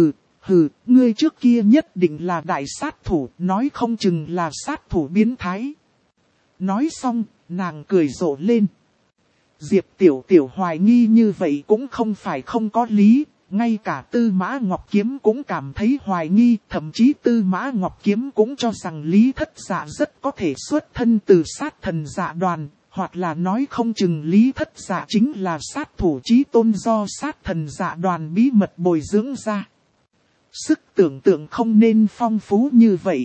ngươi trước kia nhất định là đại sát thủ, nói không chừng là sát thủ biến thái. Nói xong, nàng cười rộ lên. Diệp Tiểu Tiểu hoài nghi như vậy cũng không phải không có lý, ngay cả Tư Mã Ngọc Kiếm cũng cảm thấy hoài nghi, thậm chí Tư Mã Ngọc Kiếm cũng cho rằng Lý Thất Dạ rất có thể xuất thân từ sát thần Dạ Đoàn, hoặc là nói không chừng Lý Thất Dạ chính là sát thủ chí tôn do sát thần Dạ Đoàn bí mật bồi dưỡng ra. Sức tưởng tượng không nên phong phú như vậy.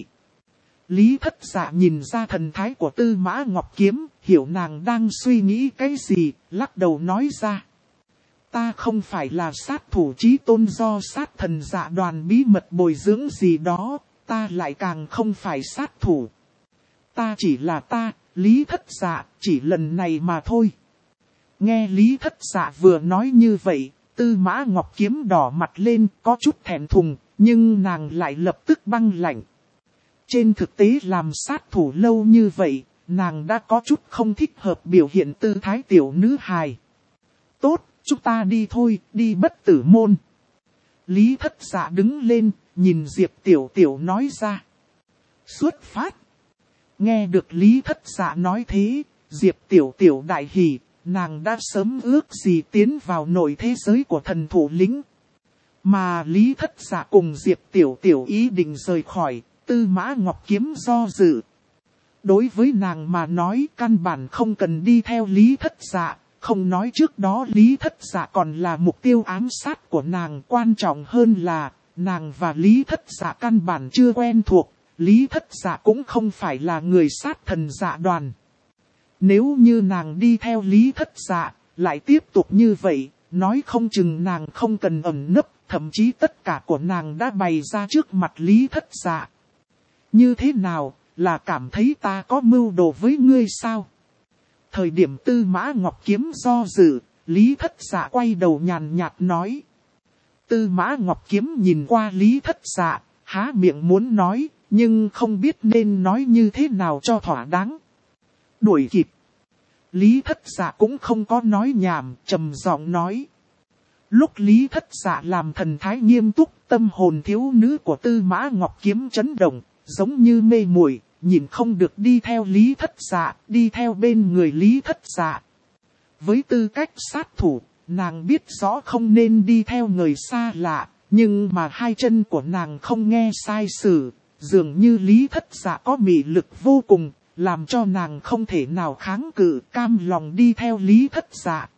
Lý Thất Dạ nhìn ra thần thái của Tư Mã Ngọc Kiếm, hiểu nàng đang suy nghĩ cái gì, lắc đầu nói ra. Ta không phải là sát thủ chí tôn do sát thần Dạ Đoàn bí mật bồi dưỡng gì đó, ta lại càng không phải sát thủ. Ta chỉ là ta, Lý Thất Dạ, chỉ lần này mà thôi. Nghe Lý Thất Dạ vừa nói như vậy, Tư Mã Ngọc Kiếm đỏ mặt lên, có chút thẹn thùng, nhưng nàng lại lập tức băng lạnh. Trên thực tế làm sát thủ lâu như vậy, nàng đã có chút không thích hợp biểu hiện tư thái tiểu nữ hài. Tốt, chúng ta đi thôi, đi Bất Tử Môn. Lý Thất Dạ đứng lên, nhìn Diệp Tiểu Tiểu nói ra. Xuất phát. Nghe được Lý Thất Dạ nói thế, Diệp Tiểu Tiểu đại hỉ, nàng đã sớm ước gì tiến vào nội thế giới của thần thủ lĩnh. Mà Lý Thất Dạ cùng Diệp Tiểu Tiểu ý định rời khỏi, Tư Mã Ngọc Kiếm do dự. Đối với nàng mà nói căn bản không cần đi theo Lý Thất Dạ, không nói trước đó Lý Thất Dạ còn là mục tiêu ám sát của nàng, quan trọng hơn là nàng và Lý Thất Dạ căn bản chưa quen thuộc, Lý Thất Dạ cũng không phải là người sát thần dạ đoàn. Nếu như nàng đi theo Lý Thất Dạ, lại tiếp tục như vậy, nói không chừng nàng không cần ẩn nấp, thậm chí tất cả của nàng đã bày ra trước mặt Lý Thất Dạ. Như thế nào, là cảm thấy ta có mưu đồ với ngươi sao? Thời điểm Tư Mã Ngọc Kiếm do dự, Lý Thất Dạ quay đầu nhàn nhạt nói. Tư Mã Ngọc Kiếm nhìn qua Lý Thất Dạ, há miệng muốn nói, nhưng không biết nên nói như thế nào cho thỏa đáng. Đuổi kịp. Lý Thất Dạ cũng không có nói nhảm, trầm giọng nói. Lúc Lý Thất Dạ làm thần thái nghiêm túc, tâm hồn thiếu nữ của Tư Mã Ngọc Kiếm chấn động, giống như mê muội, nhìn không được đi theo Lý Thất Dạ, đi theo bên người Lý Thất Dạ. Với tư cách sát thủ, nàng biết rõ không nên đi theo người xa lạ, nhưng mà hai chân của nàng không nghe sai sử, dường như Lý Thất Dạ có mị lực vô cùng, làm cho nàng không thể nào kháng cự, cam lòng đi theo Lý Thất Dạ.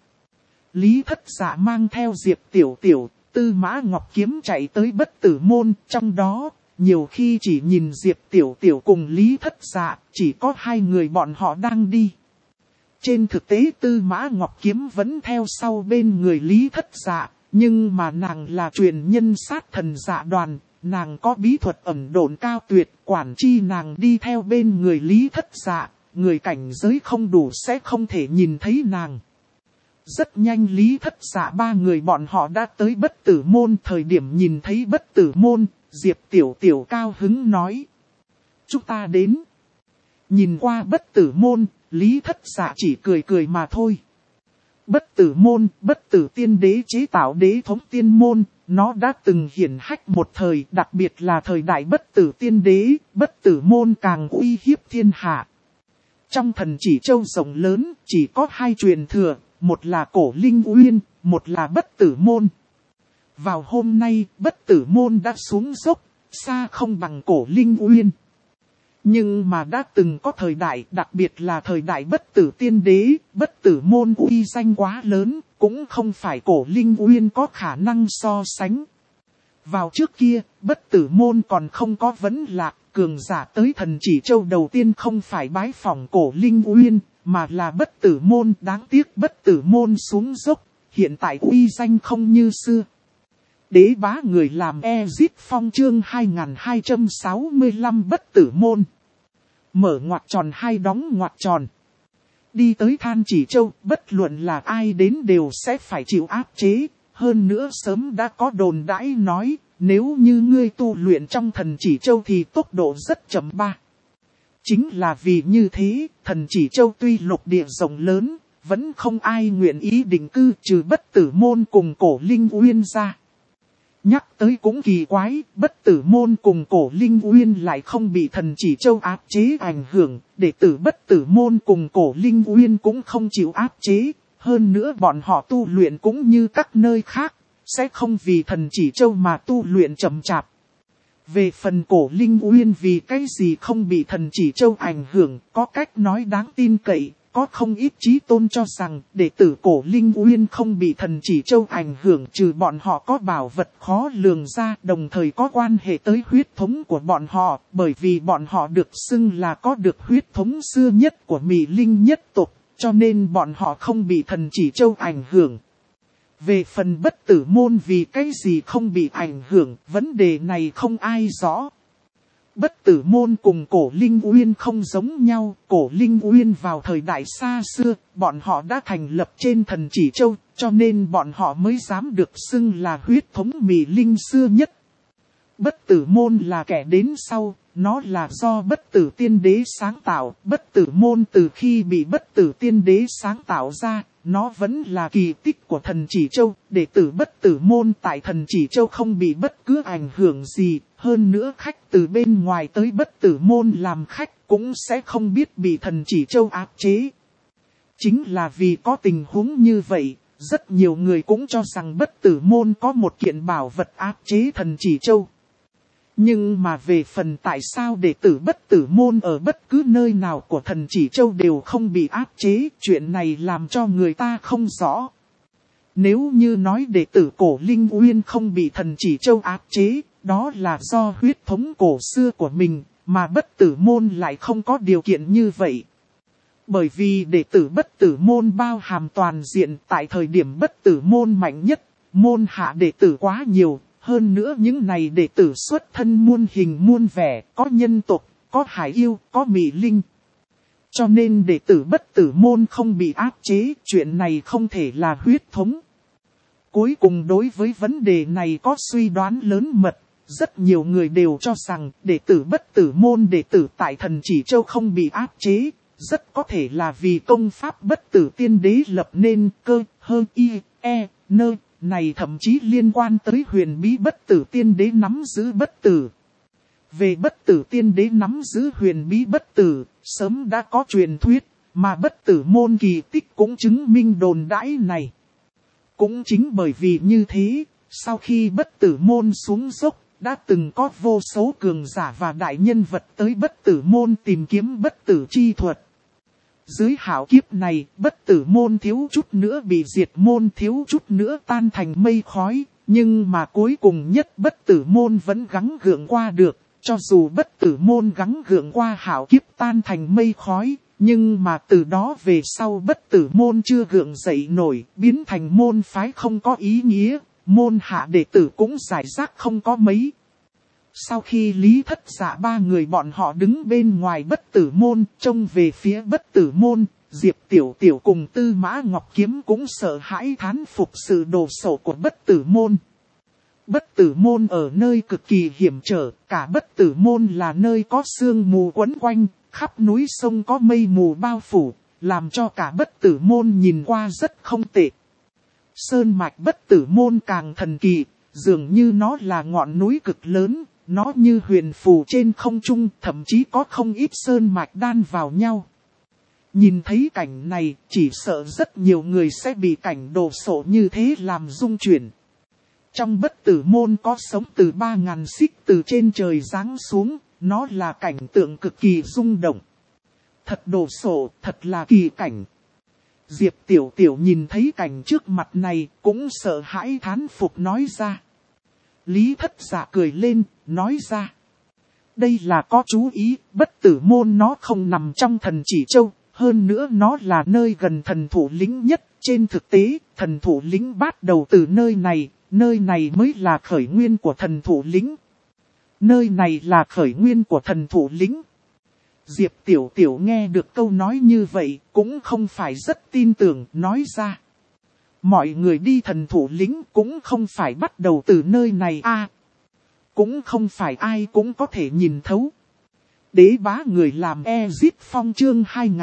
Lý Thất Dạ mang theo Diệp Tiểu Tiểu, Tư Mã Ngọc Kiếm chạy tới Bất Tử Môn, trong đó, nhiều khi chỉ nhìn Diệp Tiểu Tiểu cùng Lý Thất Dạ, chỉ có hai người bọn họ đang đi. Trên thực tế Tư Mã Ngọc Kiếm vẫn theo sau bên người Lý Thất Dạ, nhưng mà nàng là truyền nhân sát thần dạ đoàn, nàng có bí thuật ẩn độn cao tuyệt, quản chi nàng đi theo bên người Lý Thất Dạ, người cảnh giới không đủ sẽ không thể nhìn thấy nàng. Rất nhanh Lý Thất Dạ ba người bọn họ đã tới Bất Tử Môn, thời điểm nhìn thấy Bất Tử Môn, Diệp Tiểu Tiểu cao hứng nói. Chúng ta đến. Nhìn qua Bất Tử Môn, Lý Thất Dạ chỉ cười cười mà thôi. Bất Tử Môn, Bất Tử Tiên Đế chế tạo đế thống tiên môn, nó đã từng hiển hách một thời, đặc biệt là thời đại Bất Tử Tiên Đế, Bất Tử Môn càng uy hiếp thiên hạ. Trong Thần Chỉ Châu rộng lớn, chỉ có hai truyền thừa, một là Cổ Linh Uyên, một là Bất Tử Môn. Vào hôm nay, Bất Tử Môn đã xuống dốc, xa không bằng Cổ Linh Uyên. Nhưng mà đã từng có thời đại, đặc biệt là thời đại Bất Tử Tiên Đế, Bất Tử Môn uy danh quá lớn, cũng không phải Cổ Linh Uyên có khả năng so sánh. Vào trước kia, Bất Tử Môn còn không có vấn lạc, cường giả tới Thần Chỉ Châu đầu tiên không phải bái phỏng Cổ Linh Uyên, mà là Bất Tử Môn. Đáng tiếc Bất Tử Môn xuống dốc, hiện tại uy danh không như xưa. Đế bá người làm Ezit Phong chương 2265 Bất Tử Môn. Mở ngoặc tròn hay đóng ngoặc tròn. Đi tới Than Chỉ Châu, bất luận là ai đến đều sẽ phải chịu áp chế. Hơn nữa sớm đã có đồn đãi nói, nếu như ngươi tu luyện trong Thần Chỉ Châu thì tốc độ rất chậm ba. Chính là vì như thế, Thần Chỉ Châu tuy lục địa rộng lớn, vẫn không ai nguyện ý định cư trừ Bất Tử Môn cùng Cổ Linh Uyên ra. Nhắc tới cũng kỳ quái, Bất Tử Môn cùng Cổ Linh Uyên lại không bị Thần Chỉ Châu áp chế ảnh hưởng, đệ tử Bất Tử Môn cùng Cổ Linh Uyên cũng không chịu áp chế, hơn nữa bọn họ tu luyện cũng như các nơi khác, sẽ không vì Thần Chỉ Châu mà tu luyện chậm chạp. Về phần Cổ Linh Uyên vì cái gì không bị Thần Chỉ Châu ảnh hưởng, có cách nói đáng tin cậy. Có không ít chí tôn cho rằng đệ tử Cổ Linh Uyên không bị Thần Chỉ Châu ảnh hưởng trừ bọn họ có bảo vật khó lường ra, đồng thời có quan hệ tới huyết thống của bọn họ, bởi vì bọn họ được xưng là có được huyết thống xưa nhất của Mị Linh nhất tộc, cho nên bọn họ không bị Thần Chỉ Châu ảnh hưởng. Về phần Bất Tử Môn vì cái gì không bị ảnh hưởng, vấn đề này không ai rõ. Bất Tử Môn cùng Cổ Linh Uyên không giống nhau, Cổ Linh Uyên vào thời đại xa xưa, bọn họ đã thành lập trên Thần Chỉ Châu, cho nên bọn họ mới dám được xưng là huyết thống Mị Linh xưa nhất. Bất Tử Môn là kẻ đến sau, nó là do bất tử tiên đế sáng tạo. Bất tử môn từ khi bị bất tử tiên đế sáng tạo ra, nó vẫn là kỳ tích của Thần Chỉ Châu. Đệ tử bất tử môn tại Thần Chỉ Châu không bị bất cứ ảnh hưởng gì. Hơn nữa khách từ bên ngoài tới bất tử môn làm khách cũng sẽ không biết bị Thần Chỉ Châu áp chế. Chính là vì có tình huống như vậy, rất nhiều người cũng cho rằng bất tử môn có một kiện bảo vật áp chế Thần Chỉ Châu. Nhưng mà về phần tại sao đệ tử bất tử môn ở bất cứ nơi nào của Thần Chỉ Châu đều không bị áp chế, chuyện này làm cho người ta không rõ. Nếu như nói đệ tử cổ Linh Uyên không bị Thần Chỉ Châu áp chế, đó là do huyết thống cổ xưa của mình, mà bất tử môn lại không có điều kiện như vậy. Bởi vì đệ tử bất tử môn bao hàm toàn diện, tại thời điểm bất tử môn mạnh nhất, môn hạ đệ tử quá nhiều. Hơn nữa những này đệ tử xuất thân muôn hình muôn vẻ, có nhân tộc, có hải yêu, có mị linh. Cho nên đệ tử bất tử môn không bị áp chế, chuyện này không thể là huyết thống. Cuối cùng đối với vấn đề này có suy đoán lớn mật, rất nhiều người đều cho rằng đệ tử bất tử môn đệ tử tại Thần Chỉ Châu không bị áp chế, rất có thể là vì công pháp bất tử tiên đế lập nên cơ, hơ, y, e, nơ. Này thậm chí liên quan tới huyền bí bất tử tiên đế nắm giữ bất tử. Về bất tử tiên đế nắm giữ huyền bí bất tử, sớm đã có truyền thuyết, mà bất tử môn kỳ tích cũng chứng minh đồn đãi này. Cũng chính bởi vì như thế, sau khi bất tử môn xuống dốc, đã từng có vô số cường giả và đại nhân vật tới bất tử môn tìm kiếm bất tử chi thuật. Dưới hảo kiếp này, bất tử môn thiếu chút nữa bị diệt môn, thiếu chút nữa tan thành mây khói, nhưng mà cuối cùng nhất bất tử môn vẫn gắng gượng qua được. Cho dù bất tử môn gắng gượng qua hảo kiếp tan thành mây khói, nhưng mà từ đó về sau bất tử môn chưa gượng dậy nổi, biến thành môn phái không có ý nghĩa, môn hạ đệ tử cũng giải rác không có mấy. Sau khi Lý Thất Dạ ba người bọn họ đứng bên ngoài bất tử môn, trông về phía bất tử môn, Diệp Tiểu Tiểu cùng Tư Mã Ngọc Kiếm cũng sợ hãi thán phục sự đồ sộ của bất tử môn. Bất tử môn ở nơi cực kỳ hiểm trở, cả bất tử môn là nơi có sương mù quấn quanh, khắp núi sông có mây mù bao phủ, làm cho cả bất tử môn nhìn qua rất không tệ. Sơn mạch bất tử môn càng thần kỳ, dường như nó là ngọn núi cực lớn. Nó như huyền phù trên không trung, thậm chí có không ít sơn mạch đan vào nhau. Nhìn thấy cảnh này, chỉ sợ rất nhiều người sẽ bị cảnh đồ sộ như thế làm rung chuyển. Trong bất tử môn có sống từ 3.000 xích từ trên trời giáng xuống, nó là cảnh tượng cực kỳ rung động. Thật đồ sộ, thật là kỳ cảnh. Diệp Tiểu Tiểu nhìn thấy cảnh trước mặt này, cũng sợ hãi thán phục nói ra. Lý Thất Dạ cười lên, nói ra. Đây là có chú ý, bất tử môn nó không nằm trong Thần Chỉ Châu, hơn nữa nó là nơi gần thần thủ lĩnh nhất. Trên thực tế, thần thủ lĩnh bắt đầu từ nơi này mới là khởi nguyên của thần thủ lĩnh. Nơi này là khởi nguyên của thần thủ lĩnh. Diệp Tiểu Tiểu nghe được câu nói như vậy, cũng không phải rất tin tưởng, nói ra. Mọi người đi thần thủ lĩnh cũng không phải bắt đầu từ nơi này cũng không phải ai cũng có thể nhìn thấu. Đế bá người làm Ezit Phong chương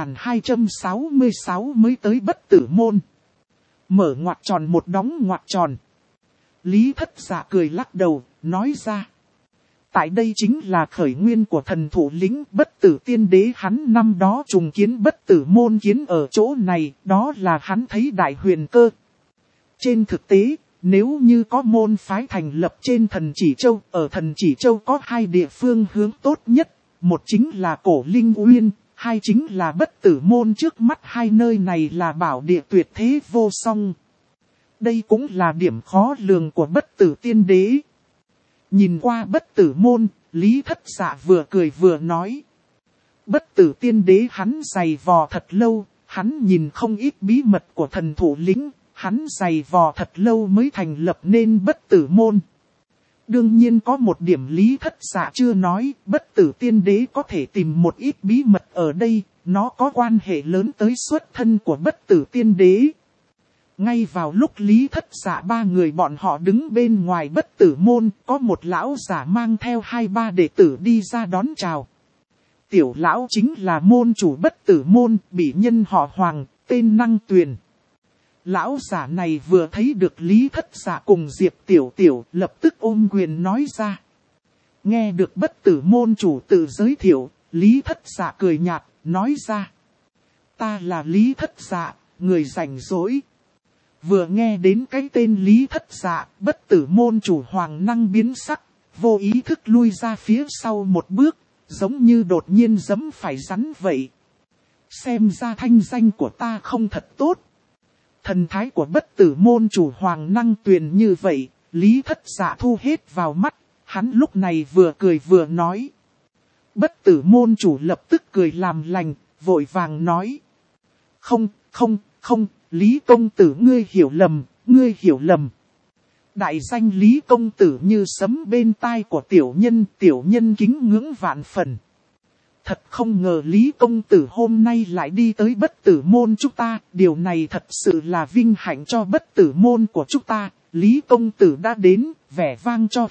2266 mới tới bất tử môn. Mở ngoặc tròn một đóng ngoặc tròn. Lý Thất Dạ cười lắc đầu, nói ra. Tại đây chính là khởi nguyên của thần thủ lĩnh bất tử tiên đế, hắn năm đó trùng kiến bất tử môn kiến ở chỗ này, đó là hắn thấy đại huyền cơ. Trên thực tế, nếu như có môn phái thành lập trên Thần Chỉ Châu, ở Thần Chỉ Châu có hai địa phương hướng tốt nhất, một chính là Cổ Linh Uyên, hai chính là bất tử môn. Trước mắt hai nơi này là bảo địa tuyệt thế vô song. Đây cũng là điểm khó lường của bất tử tiên đế. Nhìn qua bất tử môn, Lý Thất Dạ vừa cười vừa nói. Bất tử tiên đế hắn dày vò thật lâu, hắn nhìn không ít bí mật của thần thủ lĩnh. Hắn dày vò thật lâu mới thành lập nên bất tử môn. Đương nhiên có một điểm Lý Thất Dạ chưa nói, bất tử tiên đế có thể tìm một ít bí mật ở đây, nó có quan hệ lớn tới xuất thân của bất tử tiên đế. Ngay vào lúc Lý Thất Dạ ba người bọn họ đứng bên ngoài Bất Tử Môn, có một lão giả mang theo 2-3 đệ tử đi ra đón chào. Tiểu lão chính là môn chủ Bất Tử Môn, bị nhân họ Hoàng, tên Năng Tuyền. Lão giả này vừa thấy được Lý Thất Dạ cùng Diệp Tiểu Tiểu, lập tức ôm quyền nói ra. Nghe được Bất Tử Môn chủ tự giới thiệu, Lý Thất Dạ cười nhạt, nói ra. Ta là Lý Thất Dạ, người rảnh rỗi. Vừa nghe đến cái tên Lý Thất Dạ, Bất Tử Môn chủ Hoàng Năng biến sắc, vô ý thức lui ra phía sau một bước, giống như đột nhiên giẫm phải rắn vậy. Xem ra thanh danh của ta không thật tốt. Thần thái của Bất Tử Môn chủ Hoàng Năng Tuyền như vậy, Lý Thất Dạ thu hết vào mắt, hắn lúc này vừa cười vừa nói. Bất Tử Môn chủ lập tức cười làm lành, vội vàng nói. Không, Lý công tử ngươi hiểu lầm. Đại danh Lý công tử như sấm bên tai của tiểu nhân kính ngưỡng vạn phần. Thật không ngờ Lý công tử hôm nay lại đi tới Bất Tử Môn chúng ta, điều này thật sự là vinh hạnh cho Bất Tử Môn của chúng ta. Lý công tử đã đến, vẻ vang cho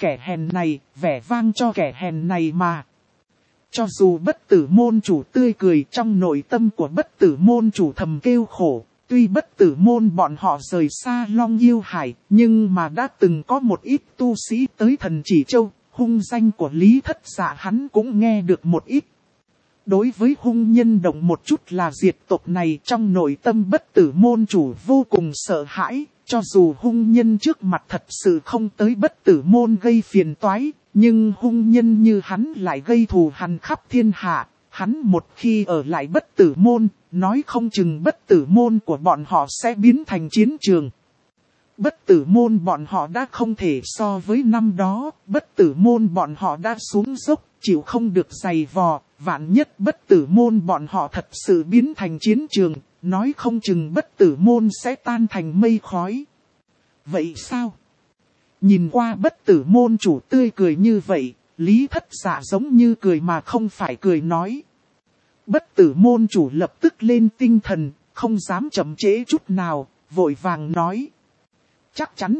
kẻ hèn này mà. Cho dù Bất Tử Môn chủ tươi cười, trong nội tâm của Bất Tử Môn chủ thầm kêu khổ. Tuy Bất Tử Môn bọn họ rời xa Long Yêu Hải, nhưng mà đã từng có một ít tu sĩ tới Thần Chỉ Châu, hung danh của Lý Thất Dạ hắn cũng nghe được một ít. Đối với hung nhân động một chút là diệt tộc này, trong nội tâm Bất Tử Môn chủ vô cùng sợ hãi, cho dù hung nhân trước mặt thật sự không tới Bất Tử Môn gây phiền toái, nhưng hung nhân như hắn lại gây thù hằn khắp thiên hạ. Hắn một khi ở lại Bất Tử Môn, nói không chừng Bất Tử Môn của bọn họ sẽ biến thành chiến trường. Bất Tử Môn bọn họ đã không thể so với năm đó, Bất Tử Môn bọn họ đã xuống dốc, chịu không được giày vò, vạn nhất Bất Tử Môn bọn họ thật sự biến thành chiến trường, nói không chừng Bất Tử Môn sẽ tan thành mây khói. Vậy sao? Nhìn qua Bất Tử Môn chủ tươi cười như vậy, Lý Thất Dạ giống như cười mà không phải cười nói. Bất Tử Môn chủ lập tức lên tinh thần, không dám chậm trễ chút nào, vội vàng nói. Chắc chắn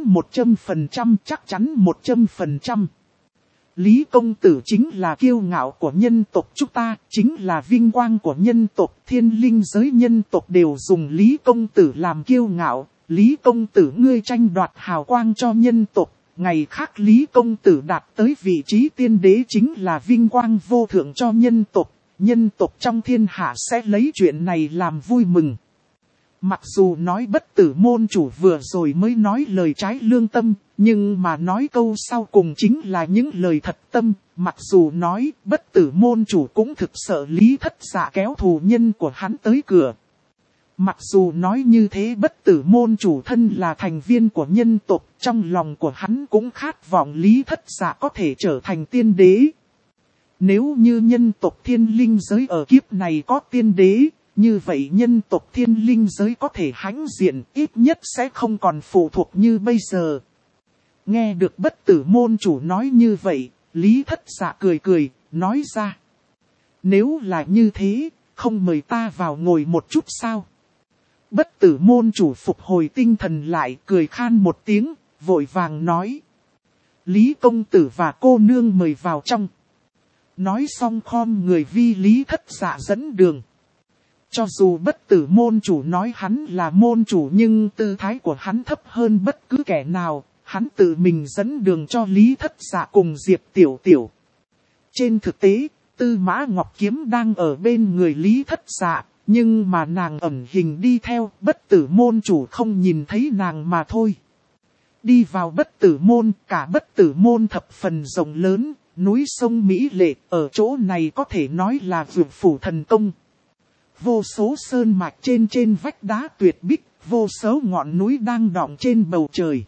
100%. Lý công tử chính là kiêu ngạo của nhân tộc chúng ta, chính là vinh quang của nhân tộc, thiên linh giới nhân tộc đều dùng Lý công tử làm kiêu ngạo. Lý công tử ngươi tranh đoạt hào quang cho nhân tộc, ngày khác Lý công tử đạt tới vị trí tiên đế chính là vinh quang vô thượng cho nhân tộc. Nhân tộc trong thiên hạ sẽ lấy chuyện này làm vui mừng. Mặc dù nói Bất Tử Môn chủ vừa rồi mới nói lời trái lương tâm, nhưng mà nói câu sau cùng chính là những lời thật tâm. Mặc dù nói Bất Tử Môn chủ cũng thực sợ Lý Thất Dạ kéo thù nhân của hắn tới cửa. Mặc dù nói như thế Bất Tử Môn chủ thân là thành viên của nhân tộc, trong lòng của hắn cũng khát vọng Lý Thất Dạ có thể trở thành tiên đế. Nếu như nhân tộc thiên linh giới ở kiếp này có tiên đế, như vậy nhân tộc thiên linh giới có thể hãnh diện, ít nhất sẽ không còn phụ thuộc như bây giờ. Nghe được Bất Tử Môn chủ nói như vậy, Lý Thất Dạ cười, nói ra. Nếu là như thế, không mời ta vào ngồi một chút sao? Bất Tử Môn chủ phục hồi tinh thần lại, cười khan một tiếng, vội vàng nói. Lý công tử và cô nương mời vào trong. Nói xong khom người vi Lý Thất Dạ dẫn đường. Cho dù Bất Tử Môn chủ nói hắn là môn chủ nhưng tư thái của hắn thấp hơn bất cứ kẻ nào, hắn tự mình dẫn đường cho Lý Thất Dạ cùng Diệp Tiểu Tiểu. Trên thực tế, Tư Mã Ngọc Kiếm đang ở bên người Lý Thất Dạ, nhưng mà nàng ẩn hình đi theo, Bất Tử Môn chủ không nhìn thấy nàng mà thôi. Đi vào Bất Tử Môn, cả Bất Tử Môn thập phần rộng lớn, núi sông Mỹ lệ, ở chỗ này có thể nói là vượt phủ thần công. Vô số sơn mạch trên vách đá tuyệt bích, vô số ngọn núi đang đọng trên bầu trời.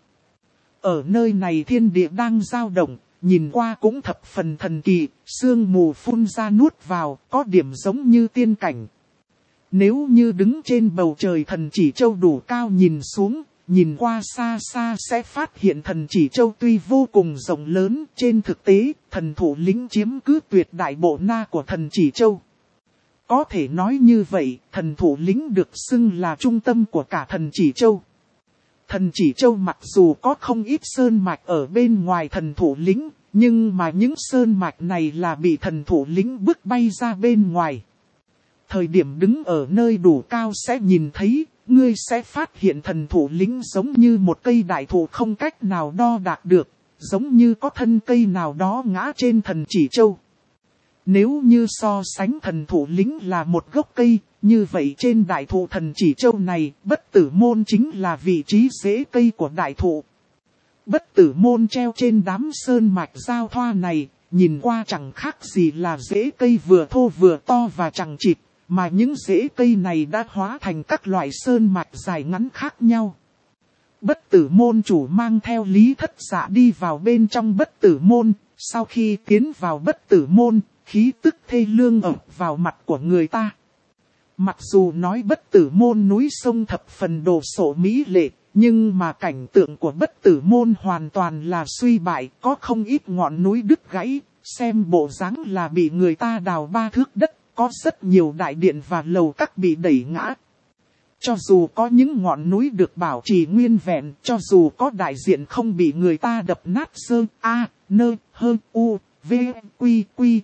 Ở nơi này thiên địa đang dao động, nhìn qua cũng thập phần thần kỳ, sương mù phun ra nuốt vào, có điểm giống như tiên cảnh. Nếu như đứng trên bầu trời Thần Chỉ Châu đủ cao nhìn xuống, nhìn qua xa xa sẽ phát hiện Thần Chỉ Châu tuy vô cùng rộng lớn, trên thực tế, thần thủ lĩnh chiếm cứ tuyệt đại bộ na của Thần Chỉ Châu. Có thể nói như vậy, thần thủ lĩnh được xưng là trung tâm của cả Thần Chỉ Châu. Thần Chỉ Châu mặc dù có không ít sơn mạch ở bên ngoài thần thủ lĩnh, nhưng mà những sơn mạch này là bị thần thủ lĩnh bức bay ra bên ngoài. Thời điểm đứng ở nơi đủ cao sẽ nhìn thấy, ngươi sẽ phát hiện thần thủ lĩnh giống như một cây đại thụ không cách nào đo đạc được, giống như có thân cây nào đó ngã trên thần Chỉ Châu. Nếu như so sánh thần thủ lĩnh là một gốc cây, như vậy trên đại thụ thần Chỉ Châu này, Bất Tử Môn chính là vị trí rễ cây của đại thụ. Bất Tử Môn treo trên đám sơn mạch giao thoa này, nhìn qua chẳng khác gì là rễ cây vừa thô vừa to và chẳng chịt, mà những rễ cây này đã hóa thành các loại sơn mạch dài ngắn khác nhau. Bất Tử Môn chủ mang theo Lý Thất Dạ đi vào bên trong Bất Tử Môn, sau khi tiến vào Bất Tử Môn, khí tức thê lương ập vào mặt của người ta. Mặc dù nói Bất Tử Môn núi sông thập phần đồ sộ mỹ lệ, nhưng mà cảnh tượng của Bất Tử Môn hoàn toàn là suy bại, có không ít ngọn núi đứt gãy, xem bộ dáng là bị người ta đào 3 thước đất, có rất nhiều đại điện và lầu các bị đẩy ngã. Cho dù có những ngọn núi được bảo trì nguyên vẹn, cho dù có đại diện không bị người ta đập nát sơ, v, quy,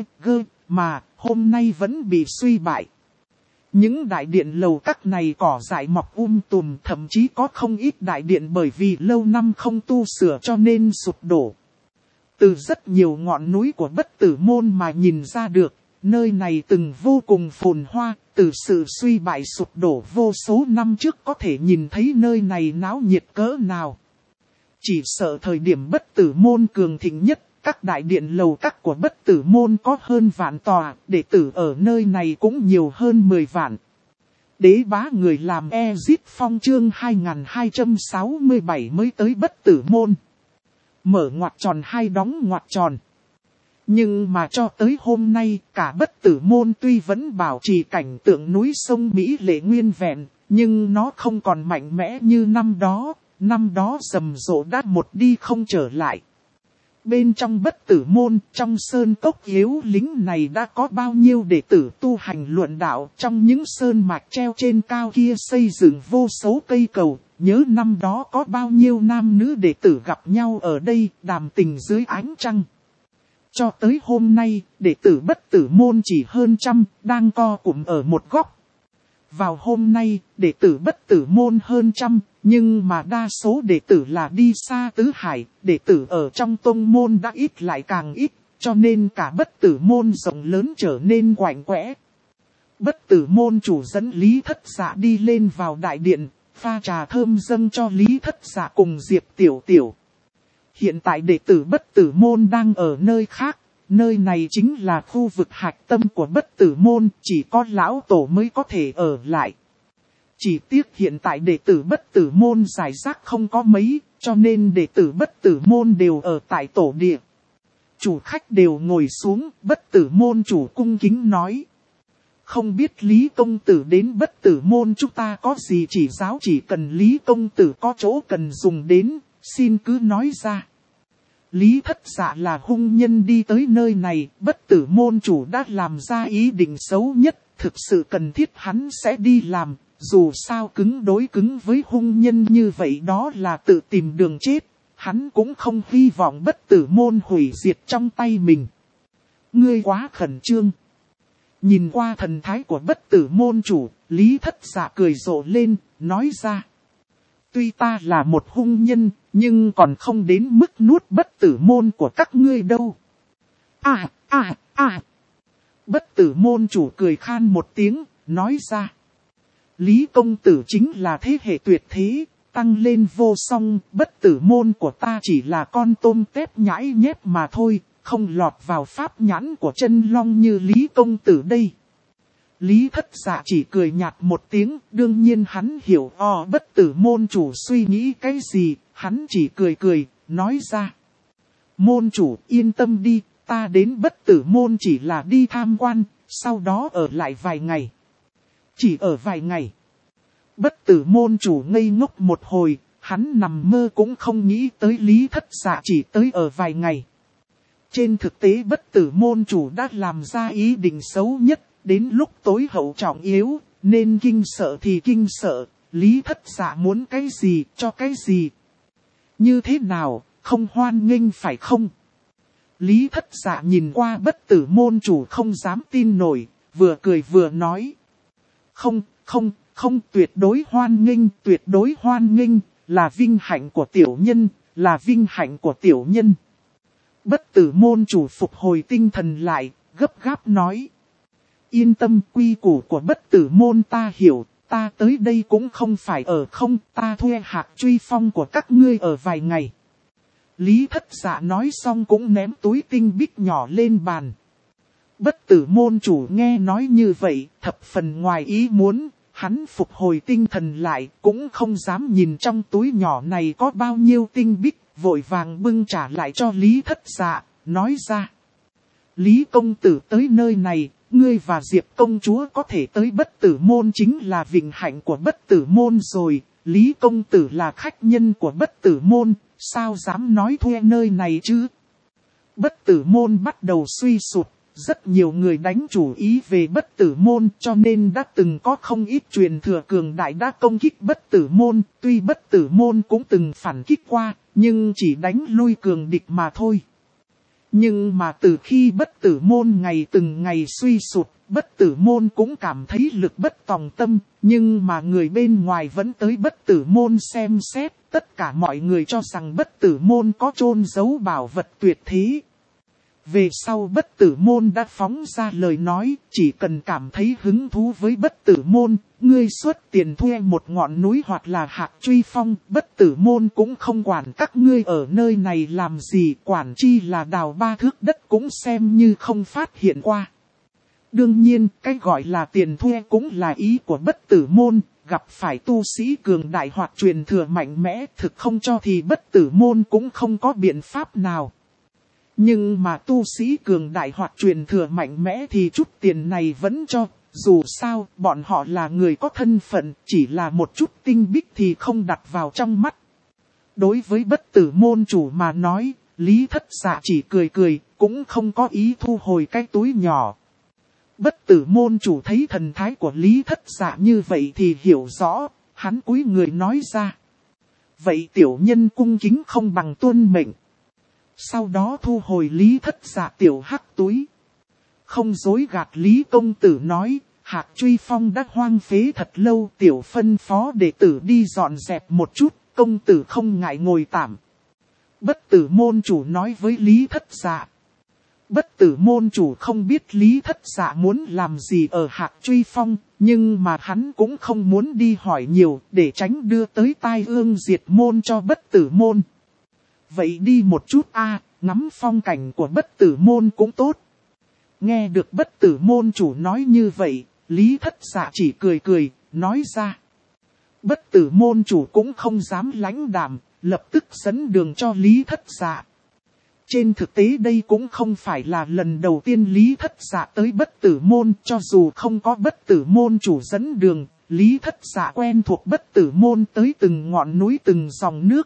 mà hôm nay vẫn bị suy bại. Những đại điện lầu các này cỏ dại mọc tùm, thậm chí có không ít đại điện bởi vì lâu năm không tu sửa cho nên sụp đổ. Từ rất nhiều ngọn núi của Bất Tử Môn mà nhìn ra được, nơi này từng vô cùng phồn hoa, từ sự suy bại sụp đổ vô số năm trước có thể nhìn thấy nơi này náo nhiệt cỡ nào. Chỉ sợ thời điểm Bất Tử Môn cường thịnh nhất, các đại điện lầu các của Bất Tử Môn có hơn vạn tòa, đệ tử ở nơi này cũng nhiều hơn 10 vạn. Đế bá người làm Ezit Phong chương 2267 mới tới Bất Tử Môn. Mở ngoặc tròn hay đóng ngoặc tròn. Nhưng mà cho tới hôm nay, cả Bất Tử Môn tuy vẫn bảo trì cảnh tượng núi sông Mỹ lệ nguyên vẹn, nhưng nó không còn mạnh mẽ như năm đó rầm rộ đã một đi không trở lại. Bên trong Bất Tử Môn, trong sơn cốc yếu lính này đã có bao nhiêu đệ tử tu hành luận đạo, trong những sơn mạch treo trên cao kia xây dựng vô số cây cầu, nhớ năm đó có bao nhiêu nam nữ đệ tử gặp nhau ở đây, đàm tình dưới ánh trăng. Cho tới hôm nay, đệ tử Bất Tử Môn chỉ hơn 100, đang co cụm ở một góc. Vào hôm nay, đệ tử Bất Tử Môn hơn 100, nhưng mà đa số đệ tử là đi xa tứ hải, đệ tử ở trong tông môn đã ít lại càng ít, cho nên cả Bất Tử Môn rộng lớn trở nên quạnh quẽ. Bất Tử Môn chủ dẫn Lý Thất Dạ đi lên vào đại điện, pha trà thơm dâng cho Lý Thất Dạ cùng Diệp Tiểu Tiểu. Hiện tại đệ tử Bất Tử Môn đang ở nơi khác, nơi này chính là khu vực hạch tâm của Bất Tử Môn, chỉ có lão tổ mới có thể ở lại. Chỉ tiếc hiện tại đệ tử Bất Tử Môn giải rác không có mấy, cho nên đệ tử Bất Tử Môn đều ở tại tổ địa. Chủ khách đều ngồi xuống, Bất Tử Môn chủ cung kính nói. Không biết Lý Công Tử đến Bất Tử Môn chúng ta có gì chỉ giáo, chỉ cần Lý Công Tử có chỗ cần dùng đến, xin cứ nói ra. Lý Thất Dạ là hung nhân đi tới nơi này, Bất Tử Môn chủ đã làm ra ý định xấu nhất, thực sự cần thiết hắn sẽ đi làm, dù sao cứng đối cứng với hung nhân như vậy đó là tự tìm đường chết, hắn cũng không hy vọng Bất Tử Môn hủy diệt trong tay mình. Ngươi quá khẩn trương. Nhìn qua thần thái của Bất Tử Môn chủ, Lý Thất Dạ cười rộ lên, nói ra. Tuy ta là một hung nhân, nhưng còn không đến mức nuốt Bất Tử Môn của các ngươi đâu. Bất Tử Môn chủ cười khan một tiếng, nói ra. Lý Công Tử chính là thế hệ tuyệt thế, tăng lên vô song, Bất Tử Môn của ta chỉ là con tôm tép nhãi nhép mà thôi, không lọt vào pháp nhãn của chân long như Lý Công Tử đây. Lý Thất Dạ chỉ cười nhạt một tiếng, đương nhiên hắn hiểu Bất Tử Môn chủ suy nghĩ cái gì, hắn chỉ cười, nói ra. Môn chủ yên tâm đi, ta đến Bất Tử Môn chỉ là đi tham quan, sau đó ở lại vài ngày. Chỉ ở vài ngày. Bất Tử Môn chủ ngây ngốc một hồi, hắn nằm mơ cũng không nghĩ tới Lý Thất Dạ chỉ tới ở vài ngày. Trên thực tế Bất Tử Môn chủ đã làm ra ý định xấu nhất, đến lúc tối hậu trọng yếu, nên kinh sợ thì kinh sợ, Lý Thất Dạ muốn cái gì cho cái gì. Như thế nào, không hoan nghênh phải không? Lý Thất Dạ nhìn qua Bất Tử môn chủ không dám tin nổi, vừa cười vừa nói. Không, tuyệt đối hoan nghênh, là vinh hạnh của tiểu nhân, là vinh hạnh của tiểu nhân. Bất Tử môn chủ phục hồi tinh thần lại, gấp gáp nói. Yên tâm, quy củ của Bất Tử môn ta hiểu, ta tới đây cũng không phải ở không, ta thuê Hạc Truy Phong của các ngươi ở vài ngày. Lý Thất Dạ nói xong cũng ném túi tinh bích nhỏ lên bàn. Bất Tử môn chủ nghe nói như vậy, thập phần ngoài ý muốn, hắn phục hồi tinh thần lại, cũng không dám nhìn trong túi nhỏ này có bao nhiêu tinh bích, vội vàng bưng trả lại cho Lý Thất Dạ, nói ra. Lý công tử tới nơi này, ngươi và Diệp công chúa có thể tới Bất Tử môn chính là vinh hạnh của Bất Tử môn rồi, Lý công tử là khách nhân của Bất Tử môn, sao dám nói thuê nơi này chứ? Bất Tử môn bắt đầu suy sụp, rất nhiều người đánh chủ ý về Bất Tử môn cho nên đã từng có không ít truyền thừa cường đại đã công kích Bất Tử môn, tuy Bất Tử môn cũng từng phản kích qua, nhưng chỉ đánh lui cường địch mà thôi. Nhưng mà từ khi Bất Tử môn ngày từng ngày suy sụp, Bất Tử môn cũng cảm thấy lực bất tòng tâm, nhưng mà người bên ngoài vẫn tới Bất Tử môn xem xét, tất cả mọi người cho rằng Bất Tử môn có chôn giấu bảo vật tuyệt thế. Về sau Bất Tử môn đã phóng ra lời nói, chỉ cần cảm thấy hứng thú với Bất Tử môn, ngươi xuất tiền thuê một ngọn núi hoặc là Hạc Truy Phong, Bất Tử môn cũng không quản các ngươi ở nơi này làm gì, quản chi là đào 3 thước đất cũng xem như không phát hiện qua. Đương nhiên, cái gọi là tiền thuê cũng là ý của Bất Tử môn, gặp phải tu sĩ cường đại hoặc truyền thừa mạnh mẽ thực không cho thì Bất Tử môn cũng không có biện pháp nào. Nhưng mà tu sĩ cường đại hoặc truyền thừa mạnh mẽ thì chút tiền này vẫn cho, dù sao bọn họ là người có thân phận, chỉ là một chút tinh bích thì không đặt vào trong mắt. Đối với Bất Tử môn chủ mà nói, Lý Thất Dạ chỉ cười cười, cũng không có ý thu hồi cái túi nhỏ. Bất Tử môn chủ thấy thần thái của Lý Thất Dạ như vậy thì hiểu rõ, hắn cúi người nói ra. Vậy tiểu nhân cung kính không bằng tuân mệnh. Sau đó thu hồi Lý Thất Dạ tiểu hắc túi. Không dối gạt Lý công tử nói, Hạc Truy Phong đã hoang phế thật lâu, tiểu phân phó đệ tử đi dọn dẹp một chút, công tử không ngại ngồi tạm. Bất Tử môn chủ nói với Lý Thất Dạ. Bất Tử môn chủ không biết Lý Thất Dạ muốn làm gì ở Hạc Truy Phong, nhưng mà hắn cũng không muốn đi hỏi nhiều để tránh đưa tới tai ương diệt môn cho Bất Tử môn. Vậy đi một chút ngắm phong cảnh của Bất Tử môn cũng tốt. Nghe được Bất Tử môn chủ nói như vậy, Lý Thất Dạ chỉ cười cười, nói ra. Bất Tử môn chủ cũng không dám lãnh đạm, lập tức dẫn đường cho Lý Thất Dạ. Trên thực tế đây cũng không phải là lần đầu tiên Lý Thất Dạ tới Bất Tử môn, cho dù không có Bất Tử môn chủ dẫn đường, Lý Thất Dạ quen thuộc Bất Tử môn tới từng ngọn núi từng dòng nước.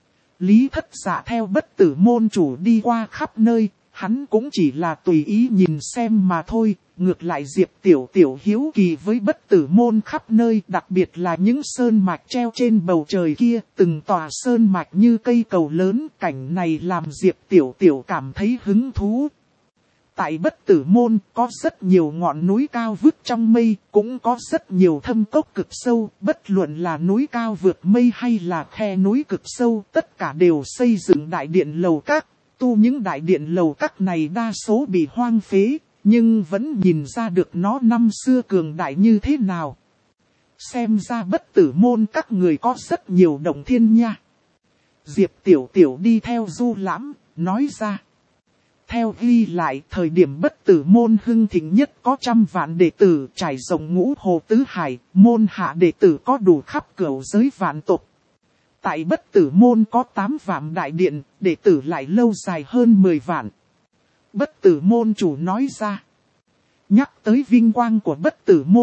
Lý Thất Dạ theo Bất Tử môn chủ đi qua khắp nơi, hắn cũng chỉ là tùy ý nhìn xem mà thôi, ngược lại Diệp Tiểu Tiểu hiếu kỳ với Bất Tử môn khắp nơi, đặc biệt là những sơn mạch treo trên bầu trời kia, từng tòa sơn mạch như cây cầu lớn, cảnh này làm Diệp Tiểu Tiểu cảm thấy hứng thú. Tại Bất Tử môn có rất nhiều ngọn núi cao vút trong mây, cũng có rất nhiều thâm cốc cực sâu, bất luận là núi cao vượt mây hay là khe núi cực sâu, tất cả đều xây dựng đại điện lầu các. Tu những đại điện lầu các này đa số bị hoang phế, nhưng vẫn nhìn ra được nó năm xưa cường đại như thế nào. Xem ra Bất Tử môn các người có rất nhiều động thiên nha. Diệp Tiểu Tiểu đi theo Du Lãm, nói ra. Theo ghi lại, thời điểm Bất Tử môn hưng thịnh nhất có 100 vạn đệ tử trải rộng ngũ hồ tứ hải, môn hạ đệ tử có đủ khắp cửu giới vạn tộc. Tại Bất Tử môn có 8 vạn đại điện, đệ tử lại lâu dài hơn 10 vạn. Bất Tử môn chủ nói ra. Nhắc tới vinh quang của Bất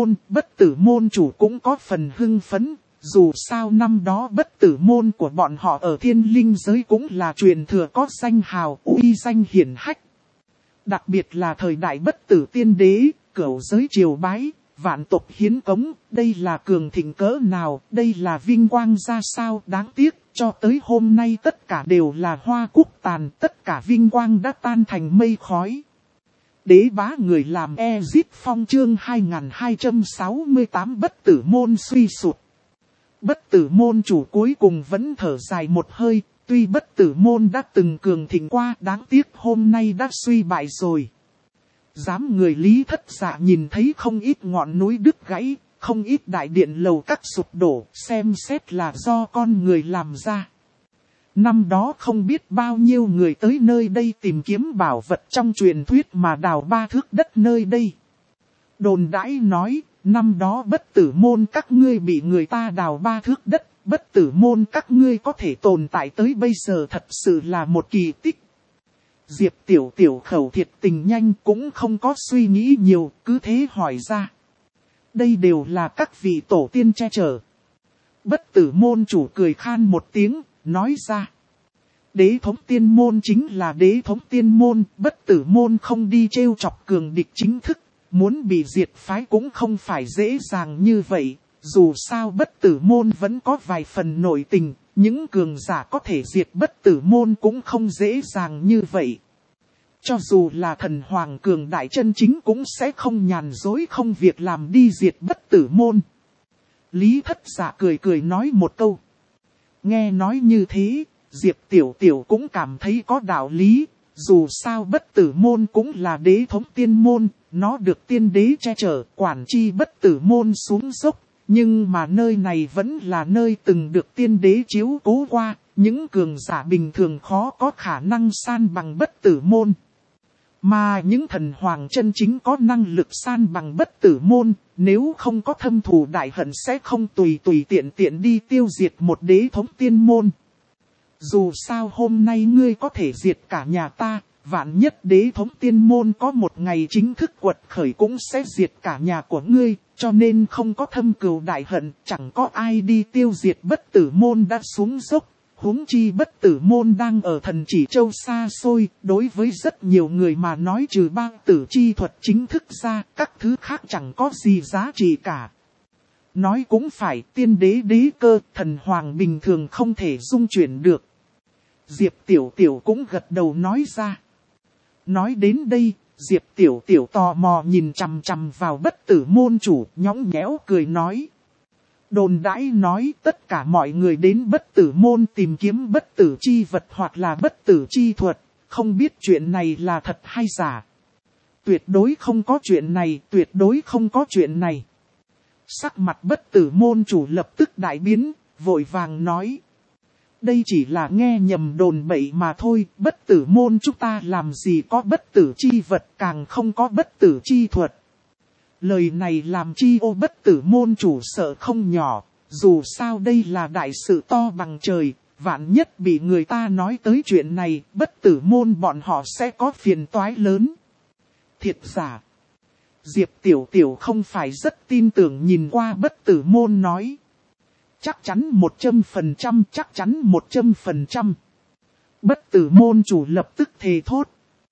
Tử môn chủ cũng có phần hưng phấn. Dù sao năm đó Bất Tử môn của bọn họ ở Thiên Linh giới cũng là truyền thừa có danh hào uy danh hiển hách. Đặc biệt là thời đại Bất Tử tiên đế, cửu giới triều bái, vạn tộc hiến cống, đây là cường thịnh cỡ nào, đây là vinh quang ra sao, đáng tiếc, cho tới hôm nay tất cả đều là hoa cúc tàn, tất cả vinh quang đã tan thành mây khói. Đế bá người làm Ezic Phong chương 2268 bất tử môn suy sụp. Bất tử môn chủ cuối cùng vẫn thở dài một hơi, tuy bất tử môn đã từng cường thịnh qua, đáng tiếc hôm nay đã suy bại rồi. Dám người Lý Thất Dạ nhìn thấy không ít ngọn núi đứt gãy, không ít đại điện lầu các sụp đổ, xem xét là do con người làm ra. Năm đó không biết bao nhiêu người tới nơi đây tìm kiếm bảo vật trong truyền thuyết mà đào 3 thước đất nơi đây. Đồn đãi nói, năm đó bất tử môn các ngươi bị người ta đào 3 thước đất, bất tử môn các ngươi có thể tồn tại tới bây giờ thật sự là một kỳ tích. Diệp Tiểu Tiểu khẩu thiệt tình nhanh cũng không có suy nghĩ nhiều, cứ thế hỏi ra. Đây đều là các vị tổ tiên che chở. Bất tử môn chủ cười khan một tiếng, nói ra. Đế thống tiên môn chính là đế thống tiên môn, bất tử môn không đi trêu chọc cường địch chính thức, muốn bị diệt phái cũng không phải dễ dàng như vậy, dù sao bất tử môn vẫn có vài phần nội tình, những cường giả có thể diệt bất tử môn cũng không dễ dàng như vậy. Cho dù là thần hoàng cường đại chân chính cũng sẽ không nhàn dối không việc làm đi diệt bất tử môn. Lý Thất Dạ cười cười nói một câu. Nghe nói như thế, Diệp Tiểu Tiểu cũng cảm thấy có đạo lý, dù sao bất tử môn cũng là đế thống tiên môn, nó được tiên đế che chở, quản chi bất tử môn xuống dốc, nhưng mà nơi này vẫn là nơi từng được tiên đế chiếu cố qua, những cường giả bình thường khó có khả năng san bằng bất tử môn. Mà những thần hoàng chân chính có năng lực san bằng bất tử môn, nếu không có thâm thù đại hận sẽ không tùy tiện đi tiêu diệt một đế thống tiên môn. Dù sao hôm nay ngươi có thể diệt cả nhà ta, vạn nhất đế thống tiên môn có một ngày chính thức quật khởi cũng sẽ diệt cả nhà của ngươi, cho nên không có thâm cừu đại hận, chẳng có ai đi tiêu diệt bất tử môn đã xuống dốc. Huống chi bất tử môn đang ở Thần Chỉ Châu xa xôi, đối với rất nhiều người mà nói trừ ba tử chi thuật chính thức ra, các thứ khác chẳng có gì giá trị cả. Nói cũng phải, tiên đế đế cơ, thần hoàng bình thường không thể dung chuyển được. Diệp Tiểu Tiểu cũng gật đầu nói ra. Nói đến đây, Diệp Tiểu Tiểu tò mò nhìn chằm chằm vào bất tử môn chủ, nhõng nhẽo cười nói. Đồn đãi nói tất cả mọi người đến bất tử môn tìm kiếm bất tử chi vật hoặc là bất tử chi thuật, không biết chuyện này là thật hay giả. Tuyệt đối không có chuyện này, tuyệt đối không có chuyện này. Sắc mặt bất tử môn chủ lập tức đại biến, vội vàng nói. Đây chỉ là nghe nhầm đồn bậy mà thôi, bất tử môn chúng ta làm gì có bất tử chi vật, càng không có bất tử chi thuật. Lời này làm chi ô bất tử môn chủ sợ không nhỏ, dù sao đây là đại sự to bằng trời, vạn nhất bị người ta nói tới chuyện này, bất tử môn bọn họ sẽ có phiền toái lớn. Thiệt giả. Diệp Tiểu Tiểu không phải rất tin tưởng nhìn qua bất tử môn nói. Chắc chắn 100%, chắc chắn 100%. Bất tử môn chủ lập tức thề thốt.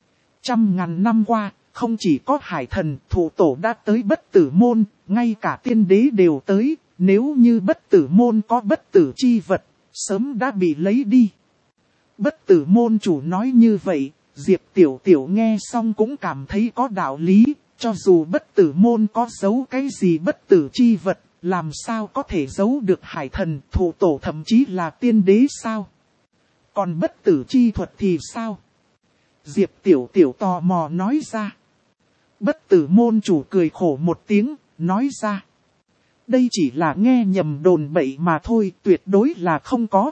100.000 năm qua, không chỉ có hải thần, thủ tổ đã tới bất tử môn, ngay cả tiên đế đều tới, nếu như bất tử môn có bất tử chi vật, sớm đã bị lấy đi. Bất tử môn chủ nói như vậy, Diệp Tiểu Tiểu nghe xong cũng cảm thấy có đạo lý, cho dù bất tử môn có giấu cái gì bất tử chi vật, làm sao có thể giấu được hải thần, thủ tổ thậm chí là tiên đế sao? Còn bất tử chi thuật thì sao? Diệp Tiểu Tiểu tò mò nói ra. Bất tử môn chủ cười khổ một tiếng, nói ra. Đây chỉ là nghe nhầm đồn bậy mà thôi, tuyệt đối là không có.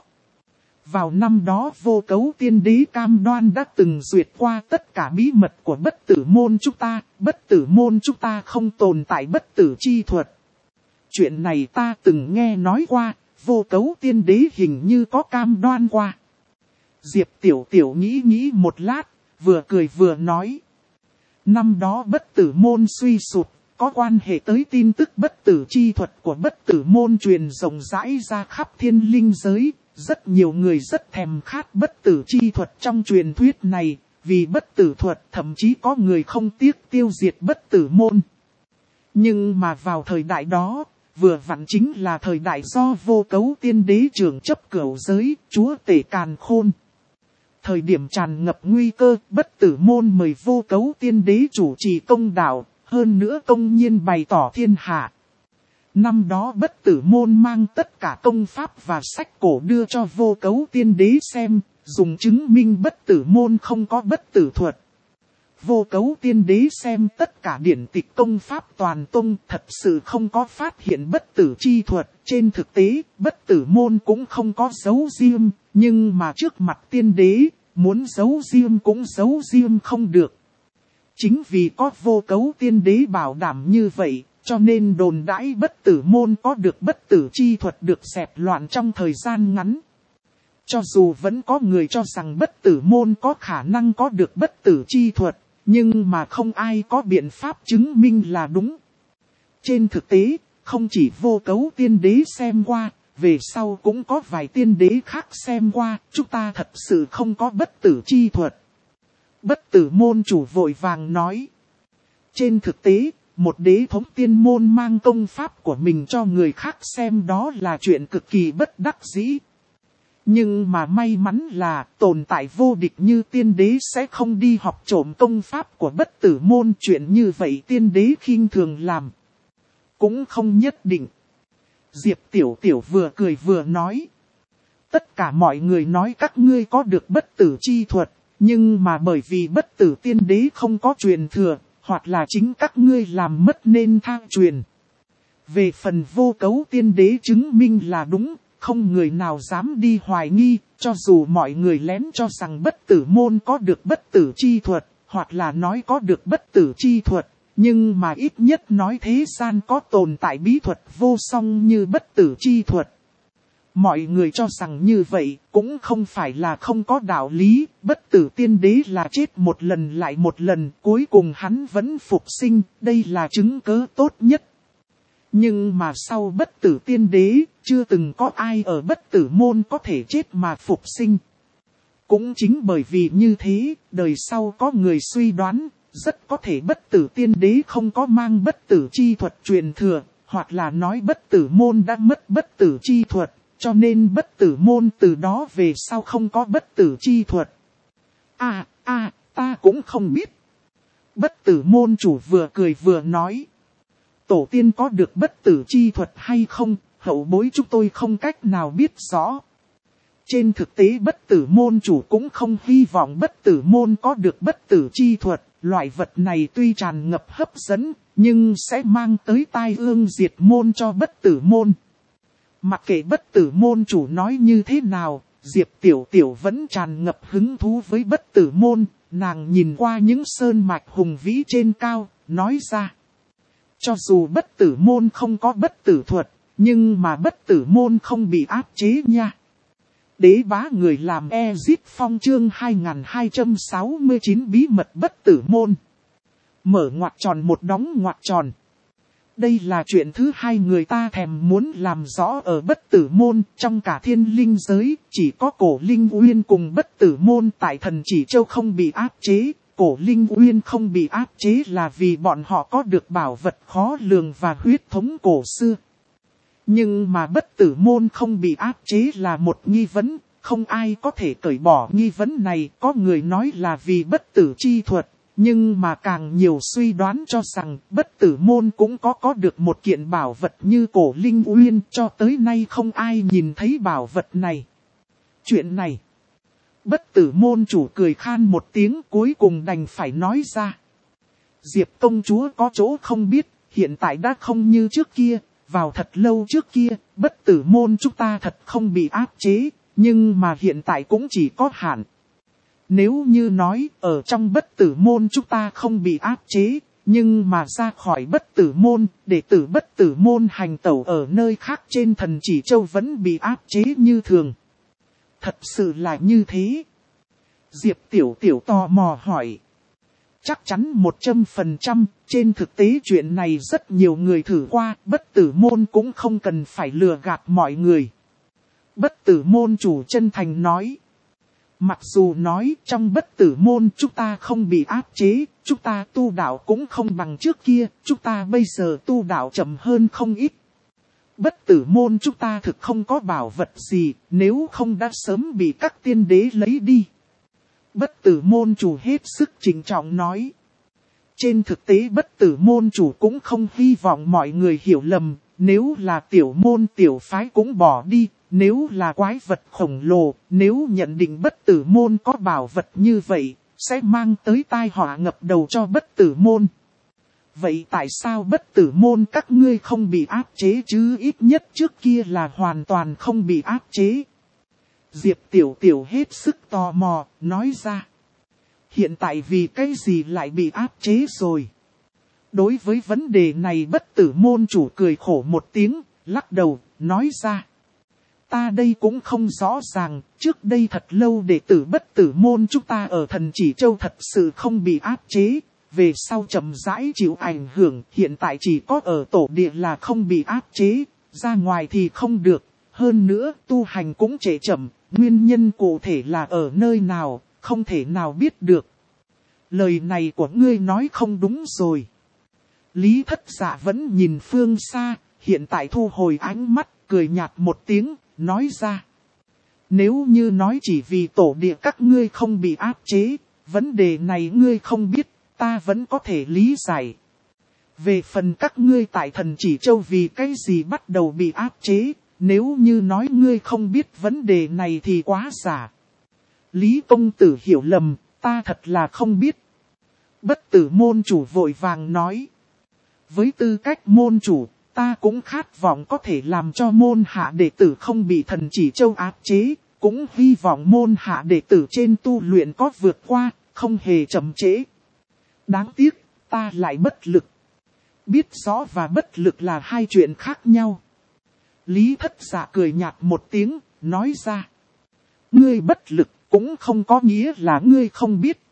Vào năm đó Vô Cấu tiên đế cam đoan đã từng duyệt qua tất cả bí mật của bất tử môn chúng ta, bất tử môn chúng ta không tồn tại bất tử chi thuật. Chuyện này ta từng nghe nói qua, Vô Cấu tiên đế hình như có cam đoan qua. Diệp Tiểu Tiểu nghĩ một lát, vừa cười vừa nói. Năm đó bất tử môn suy sụp, có quan hệ tới tin tức bất tử chi thuật của bất tử môn truyền rộng rãi ra khắp thiên linh giới. Rất nhiều người rất thèm khát bất tử chi thuật trong truyền thuyết này, vì bất tử thuật thậm chí có người không tiếc tiêu diệt bất tử môn. Nhưng mà vào thời đại đó, vừa vặn chính là thời đại do Vô Cấu Tiên Đế trưởng chấp cửu giới, chúa tể càn khôn. Thời điểm tràn ngập nguy cơ, Bất Tử Môn mời Vô Cấu Tiên Đế chủ trì công đạo, hơn nữa công nhiên bày tỏ thiên hạ. Năm đó Bất Tử Môn mang tất cả công pháp và sách cổ đưa cho Vô Cấu Tiên Đế xem, dùng chứng minh Bất Tử Môn không có bất tử thuật. Vô Cấu Tiên Đế xem tất cả điển tịch công pháp toàn tông, thật sự không có phát hiện bất tử chi thuật. Trên thực tế, Bất Tử Môn cũng không có giấu riêng, nhưng mà trước mặt tiên đế, muốn giấu riêng cũng giấu riêng không được. Chính vì có Vô Cấu Tiên Đế bảo đảm như vậy, cho nên đồn đãi Bất Tử Môn có được bất tử chi thuật được dẹp loạn trong thời gian ngắn. Cho dù vẫn có người cho rằng Bất Tử Môn có khả năng có được bất tử chi thuật, nhưng mà không ai có biện pháp chứng minh là đúng. Trên thực tế, không chỉ Vô Cấu Tiên Đế xem qua, về sau cũng có vài tiên đế khác xem qua, chúng ta thật sự không có bất tử chi thuật. Bất Tử Môn chủ vội vàng nói. Trên thực tế, một đế thống tiên môn mang công pháp của mình cho người khác xem đó là chuyện cực kỳ bất đắc dĩ. Nhưng mà may mắn là tồn tại vô địch như tiên đế sẽ không đi học trộm công pháp của Bất Tử Môn. Chuyện như vậy tiên đế khinh thường làm. Cũng không nhất định. Diệp Tiểu Tiểu vừa cười vừa nói. Tất cả mọi người nói các ngươi có được bất tử chi thuật. Nhưng mà bởi vì Bất Tử Tiên Đế không có truyền thừa, hoặc là chính các ngươi làm mất nên thang truyền. Về phần Vô Cấu Tiên Đế chứng minh là đúng, không người nào dám đi hoài nghi, cho dù mọi người lén cho rằng Bất Tử Môn có được bất tử chi thuật, hoặc là nói có được bất tử chi thuật, nhưng mà ít nhất nói thế gian có tồn tại bí thuật vô song như bất tử chi thuật. Mọi người cho rằng như vậy cũng không phải là không có đạo lý, Bất Tử Tiên Đế là chết một lần lại một lần, cuối cùng hắn vẫn phục sinh, đây là chứng cớ tốt nhất. Nhưng mà sau Bất Tử Tiên Đế, chưa từng có ai ở Bất Tử Môn có thể chết mà phục sinh. Cũng chính bởi vì như thế, đời sau có người suy đoán, rất có thể Bất Tử Tiên Đế không có mang bất tử chi thuật truyền thừa, hoặc là nói Bất Tử Môn đã mất bất tử chi thuật. Cho nên Bất Tử Môn từ đó về sau không có bất tử chi thuật. Ta cũng không biết. Bất Tử Môn chủ vừa cười vừa nói. Tổ tiên có được bất tử chi thuật hay không, hậu bối chúng tôi không cách nào biết rõ. Trên thực tế Bất Tử Môn chủ cũng không hy vọng Bất Tử Môn có được bất tử chi thuật. Loại vật này tuy tràn ngập hấp dẫn, nhưng sẽ mang tới tai ương diệt môn cho Bất Tử Môn. Mặc kệ Bất Tử Môn chủ nói như thế nào, Diệp Tiểu Tiểu vẫn tràn ngập hứng thú với Bất Tử Môn, nàng nhìn qua những sơn mạch hùng vĩ trên cao, nói ra. Cho dù Bất Tử Môn không có bất tử thuật, nhưng mà Bất Tử Môn không bị áp chế nha. Đế bá người làm Ezit Phong chương 2269 bí mật Bất Tử Môn. Mở ngoặc tròn một đóng ngoặc tròn. Đây là chuyện thứ hai người ta thèm muốn làm rõ ở Bất Tử Môn, trong cả thiên linh giới, chỉ có Cổ Linh Uyên cùng Bất Tử Môn tại Thần Chỉ Châu không bị áp chế. Cổ Linh Uyên không bị áp chế là vì bọn họ có được bảo vật khó lường và huyết thống cổ xưa. Nhưng mà Bất Tử Môn không bị áp chế là một nghi vấn, không ai có thể cởi bỏ nghi vấn này. Có người nói là vì bất tử chi thuật. Nhưng mà càng nhiều suy đoán cho rằng Bất Tử Môn cũng có được một kiện bảo vật như Cổ Linh Uyên, cho tới nay không ai nhìn thấy bảo vật này. Chuyện này, Bất Tử Môn chủ cười khan một tiếng cuối cùng đành phải nói ra. Diệp công chúa có chỗ không biết, hiện tại đã không như trước kia, vào thật lâu trước kia, Bất Tử Môn chúng ta thật không bị áp chế, nhưng mà hiện tại cũng chỉ có hạn. Nếu như nói ở trong Bất Tử Môn chúng ta không bị áp chế, nhưng mà ra khỏi Bất Tử Môn, đệ tử Bất Tử Môn hành tẩu ở nơi khác trên Thần Chỉ Châu vẫn bị áp chế như thường. Thật sự là như thế. Diệp Tiểu Tiểu tò mò hỏi. Chắc chắn 100%, trên thực tế chuyện này rất nhiều người thử qua, Bất Tử Môn cũng không cần phải lừa gạt mọi người. Bất Tử Môn chủ chân thành nói. Mặc dù nói trong bất tử môn chúng ta không bị áp chế, chúng ta tu đạo cũng không bằng trước kia, chúng ta bây giờ tu đạo chậm hơn không ít. Bất tử môn chúng ta thực không có bảo vật gì, nếu không đã sớm bị các tiên đế lấy đi. Bất tử môn chủ hết sức trịnh trọng nói. Trên thực tế bất tử môn chủ cũng không hy vọng mọi người hiểu lầm, nếu là tiểu môn tiểu phái cũng bỏ đi, nếu là quái vật khổng lồ, nếu nhận định bất tử môn có bảo vật như vậy, sẽ mang tới tai họa ngập đầu cho bất tử môn. Vậy tại sao bất tử môn các ngươi không bị áp chế chứ? Ít nhất trước kia là hoàn toàn không bị áp chế. Diệp Tiểu Tiểu hết sức tò mò, nói ra. Hiện tại vì cái gì lại bị áp chế rồi? Đối với vấn đề này bất tử môn chủ cười khổ một tiếng, lắc đầu, nói ra. Ta đây cũng không rõ ràng, trước đây thật lâu đệ tử bất tử môn chúng ta ở Thần Chỉ Châu thật sự không bị áp chế, về sau chậm rãi chịu ảnh hưởng, hiện tại chỉ có ở tổ địa là không bị áp chế, ra ngoài thì không được, hơn nữa tu hành cũng trễ chậm, nguyên nhân cụ thể là ở nơi nào, không thể nào biết được. Lời này của ngươi nói không đúng rồi. Lý Thất Dạ vẫn nhìn phương xa, hiện tại thu hồi ánh mắt, cười nhạt một tiếng, nói ra. Nếu như nói chỉ vì tổ địa các ngươi không bị áp chế, vấn đề này ngươi không biết, ta vẫn có thể lý giải. Về phần các ngươi tại Thần Chỉ Châu vì cái gì bắt đầu bị áp chế, nếu như nói ngươi không biết vấn đề này thì quá giả. Lý công tử hiểu lầm, ta thật là không biết. Bất tử môn chủ vội vàng nói. Với tư cách môn chủ, ta cũng khát vọng có thể làm cho môn hạ đệ tử không bị Thần Chỉ Châu áp chế, cũng hy vọng môn hạ đệ tử trên tu luyện có vượt qua, không hề chậm trễ. Đáng tiếc, ta lại bất lực. Biết rõ và bất lực là hai chuyện khác nhau. Lý Thất Dạ cười nhạt một tiếng, nói ra. Ngươi bất lực cũng không có nghĩa là ngươi không biết.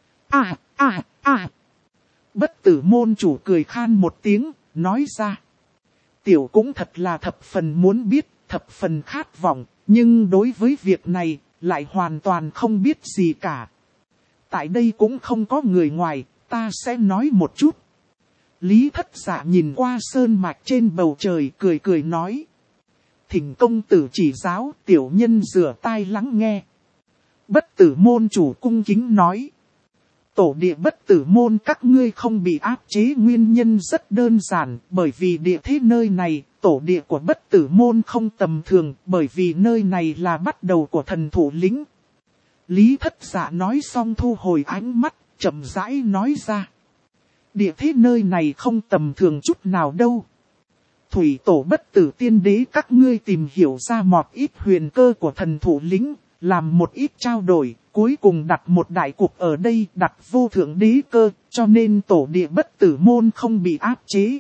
Bất tử môn chủ cười khan một tiếng, nói ra. Tiểu cũng thật là thập phần muốn biết, thập phần khát vọng, nhưng đối với việc này, lại hoàn toàn không biết gì cả. Tại đây cũng không có người ngoài, ta sẽ nói một chút. Lý Thất Dạ nhìn qua sơn mạch trên bầu trời cười cười nói. Thỉnh công tử chỉ giáo, tiểu nhân rửa tai lắng nghe. Bất tử môn chủ cung kính nói. Tổ địa bất tử môn các ngươi không bị áp chế nguyên nhân rất đơn giản, bởi vì địa thế nơi này, tổ địa của bất tử môn không tầm thường, bởi vì nơi này là bắt đầu của thần thủ lĩnh. Lý Thất Dạ nói xong thu hồi ánh mắt, chậm rãi nói ra. Địa thế nơi này không tầm thường chút nào đâu. Thủy tổ bất tử tiên đế các ngươi tìm hiểu ra một ít huyền cơ của thần thủ lĩnh, làm một ít trao đổi, cuối cùng đặt một đại cục ở đây, đặt vô thượng đế cơ, cho nên tổ địa bất tử môn không bị áp chế.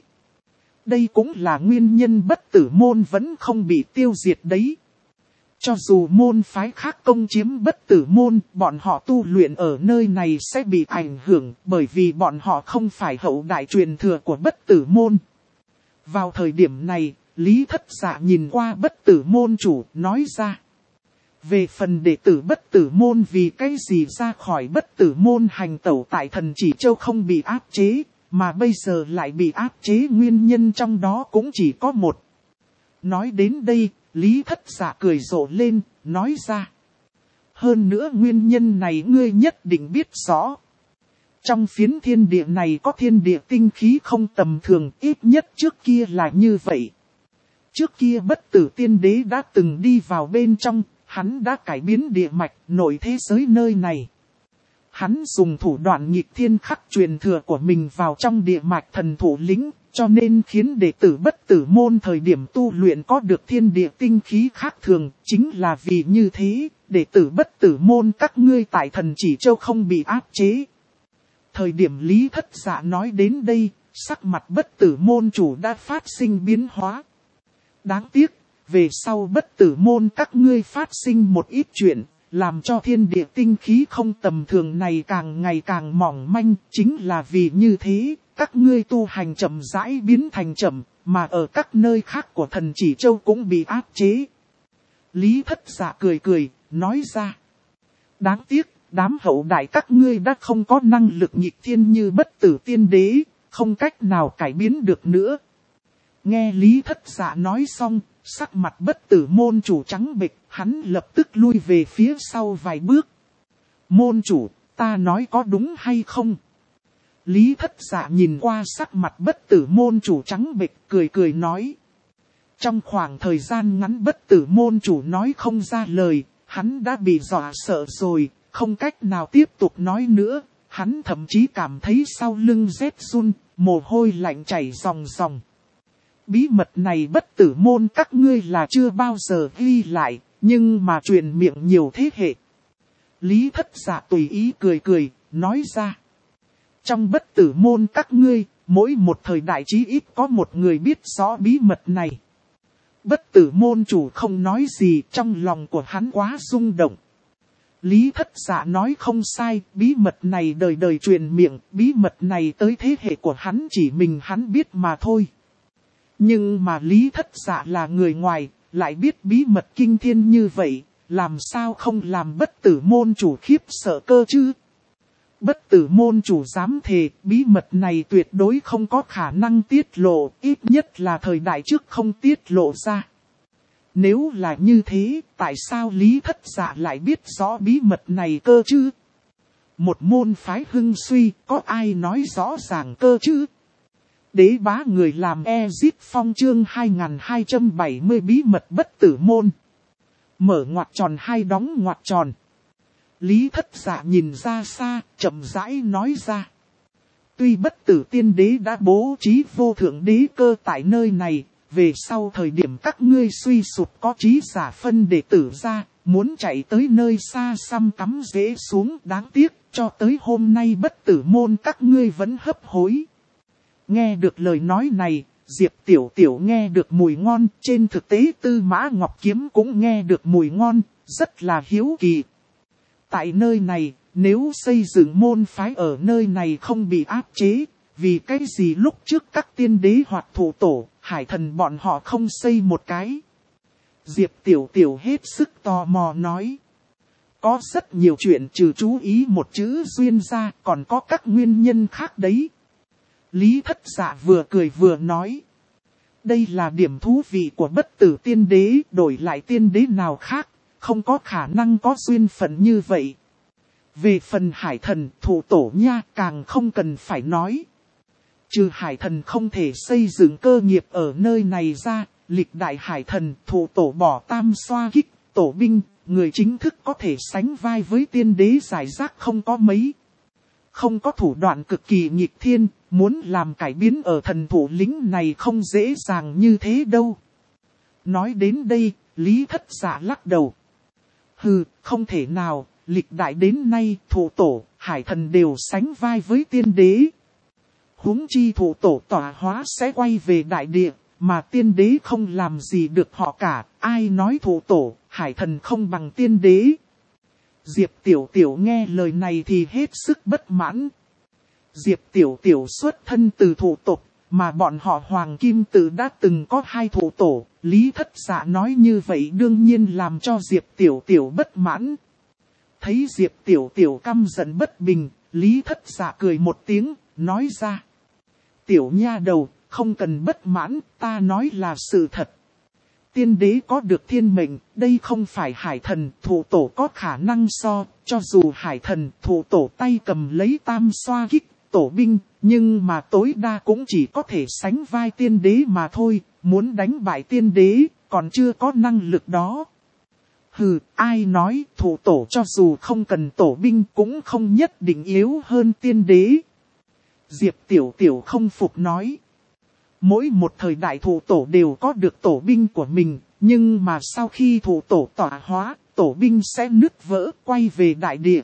Đây cũng là nguyên nhân bất tử môn vẫn không bị tiêu diệt đấy. Cho dù môn phái khác công chiếm bất tử môn, bọn họ tu luyện ở nơi này sẽ bị ảnh hưởng, bởi vì bọn họ không phải hậu đại truyền thừa của bất tử môn. Vào thời điểm này, Lý Thất Dạ nhìn qua bất tử môn chủ, nói ra. Về phần đệ tử bất tử môn vì cái gì ra khỏi bất tử môn hành tẩu tại Thần Chỉ Châu không bị áp chế, mà bây giờ lại bị áp chế, nguyên nhân trong đó cũng chỉ có một. Nói đến đây, Lý Thất Dạ cười rộ lên, nói ra. Hơn nữa nguyên nhân này ngươi nhất định biết rõ. Trong phiến thiên địa này có thiên địa tinh khí không tầm thường, ít nhất trước kia là như vậy. Trước kia bất tử tiên đế đã từng đi vào bên trong, hắn đã cải biến địa mạch nội thế giới nơi này. Hắn dùng thủ đoạn nghịch thiên khắc truyền thừa của mình vào trong địa mạch thần thủ lĩnh, cho nên khiến đệ tử bất tử môn thời điểm tu luyện có được thiên địa tinh khí khác thường. Chính là vì như thế, đệ tử bất tử môn các ngươi tại Thần Chỉ Châu không bị áp chế. Thời điểm Lý Thất Dạ nói đến đây, sắc mặt bất tử môn chủ đã phát sinh biến hóa. Đáng tiếc, về sau bất tử môn các ngươi phát sinh một ít chuyện, làm cho thiên địa tinh khí không tầm thường này càng ngày càng mỏng manh. Chính là vì như thế, các ngươi tu hành chậm rãi biến thành chậm, mà ở các nơi khác của Thần Chỉ Châu cũng bị áp chế. Lý Thất Dạ cười cười, nói ra. Đáng tiếc, đám hậu đại các ngươi đã không có năng lực nghịch thiên như bất tử tiên đế, không cách nào cải biến được nữa. Nghe Lý Thất Dạ nói xong, sắc mặt bất tử môn chủ trắng bệch, hắn lập tức lui về phía sau vài bước. Môn chủ, ta nói có đúng hay không? Lý Thất Dạ nhìn qua sắc mặt bất tử môn chủ trắng bệch, cười cười nói. Trong khoảng thời gian ngắn bất tử môn chủ nói không ra lời, hắn đã bị dọa sợ rồi, không cách nào tiếp tục nói nữa. Hắn thậm chí cảm thấy sau lưng rét run, mồ hôi lạnh chảy ròng ròng. Bí mật này bất tử môn các ngươi là chưa bao giờ ghi lại, nhưng mà truyền miệng nhiều thế hệ. Lý Thất Dạ tùy ý cười cười, nói ra. Trong bất tử môn các ngươi, mỗi một thời đại chí ít có một người biết rõ bí mật này. Bất tử môn chủ không nói gì, trong lòng của hắn quá rung động. Lý Thất Dạ nói không sai, bí mật này đời đời truyền miệng, bí mật này tới thế hệ của hắn chỉ mình hắn biết mà thôi. Nhưng mà Lý Thất Dạ là người ngoài, lại biết bí mật kinh thiên như vậy, làm sao không làm bất tử môn chủ khiếp sợ cơ chứ? Bất tử môn chủ dám thề, bí mật này tuyệt đối không có khả năng tiết lộ, ít nhất là thời đại trước không tiết lộ ra. Nếu là như thế, tại sao Lý Thất Dạ lại biết rõ bí mật này cơ chứ? Một môn phái hưng suy, có ai nói rõ ràng cơ chứ? Đế bá người làm Ezit Phong chương 2270 bí mật bất tử môn. Mở ngoặc tròn hai đóng ngoặc tròn. Lý Thất Dạ nhìn ra xa, chậm rãi nói ra. Tuy bất tử tiên đế đã bố trí vô thượng đế cơ tại nơi này, về sau thời điểm các ngươi suy sụp có trí giả phân đệ tử ra, muốn chạy tới nơi xa xăm cắm rễ xuống, đáng tiếc, cho tới hôm nay bất tử môn các ngươi vẫn hấp hối. Nghe được lời nói này, Diệp Tiểu Tiểu nghe được mùi ngon, trên thực tế Tư Mã Ngọc Kiếm cũng nghe được mùi ngon, rất là hiếu kỳ. Tại nơi này, nếu xây dựng môn phái ở nơi này không bị áp chế, vì cái gì lúc trước các tiên đế hoặc thủ tổ, hải thần bọn họ không xây một cái. Diệp Tiểu Tiểu hết sức tò mò nói. Có rất nhiều chuyện trừ chú ý một chữ duyên ra, còn có các nguyên nhân khác đấy. Lý Thất Dạ vừa cười vừa nói. Đây là điểm thú vị của bất tử tiên đế, đổi lại tiên đế nào khác, không có khả năng có duyên phận như vậy. Về phần hải thần, thủ tổ nha, càng không cần phải nói. Trừ hải thần không thể xây dựng cơ nghiệp ở nơi này ra, lịch đại hải thần, thủ tổ bỏ tam xoa kích, tổ binh, người chính thức có thể sánh vai với tiên đế giải rác không có mấy. Không có thủ đoạn cực kỳ nghịch thiên, muốn làm cải biến ở thần thủ lĩnh này không dễ dàng như thế đâu. Nói đến đây, Lý Thất Dạ lắc đầu. Hừ, không thể nào, lịch đại đến nay thủ tổ, hải thần đều sánh vai với tiên đế. Huống chi thủ tổ tọa hóa sẽ quay về đại địa, mà tiên đế không làm gì được họ cả, ai nói thủ tổ, hải thần không bằng tiên đế. Diệp Tiểu Tiểu nghe lời này thì hết sức bất mãn. Diệp Tiểu Tiểu xuất thân từ thủ tộc, mà bọn họ Hoàng Kim Tự đã từng có hai thủ tổ, Lý Thất Dạ nói như vậy đương nhiên làm cho Diệp Tiểu Tiểu bất mãn. Thấy Diệp Tiểu Tiểu căm giận bất bình, Lý Thất Dạ cười một tiếng, nói ra. Tiểu nha đầu, không cần bất mãn, ta nói là sự thật. Tiên đế có được thiên mệnh, đây không phải hải thần, thủ tổ có khả năng so, cho dù hải thần, thủ tổ tay cầm lấy tam xoa kích, tổ binh, nhưng mà tối đa cũng chỉ có thể sánh vai tiên đế mà thôi, muốn đánh bại tiên đế, còn chưa có năng lực đó. Hừ, ai nói thủ tổ cho dù không cần tổ binh cũng không nhất định yếu hơn tiên đế. Diệp Tiểu Tiểu không phục nói. Mỗi một thời đại thủ tổ đều có được tổ binh của mình, nhưng mà sau khi thủ tổ tọa hóa, tổ binh sẽ nứt vỡ quay về đại địa.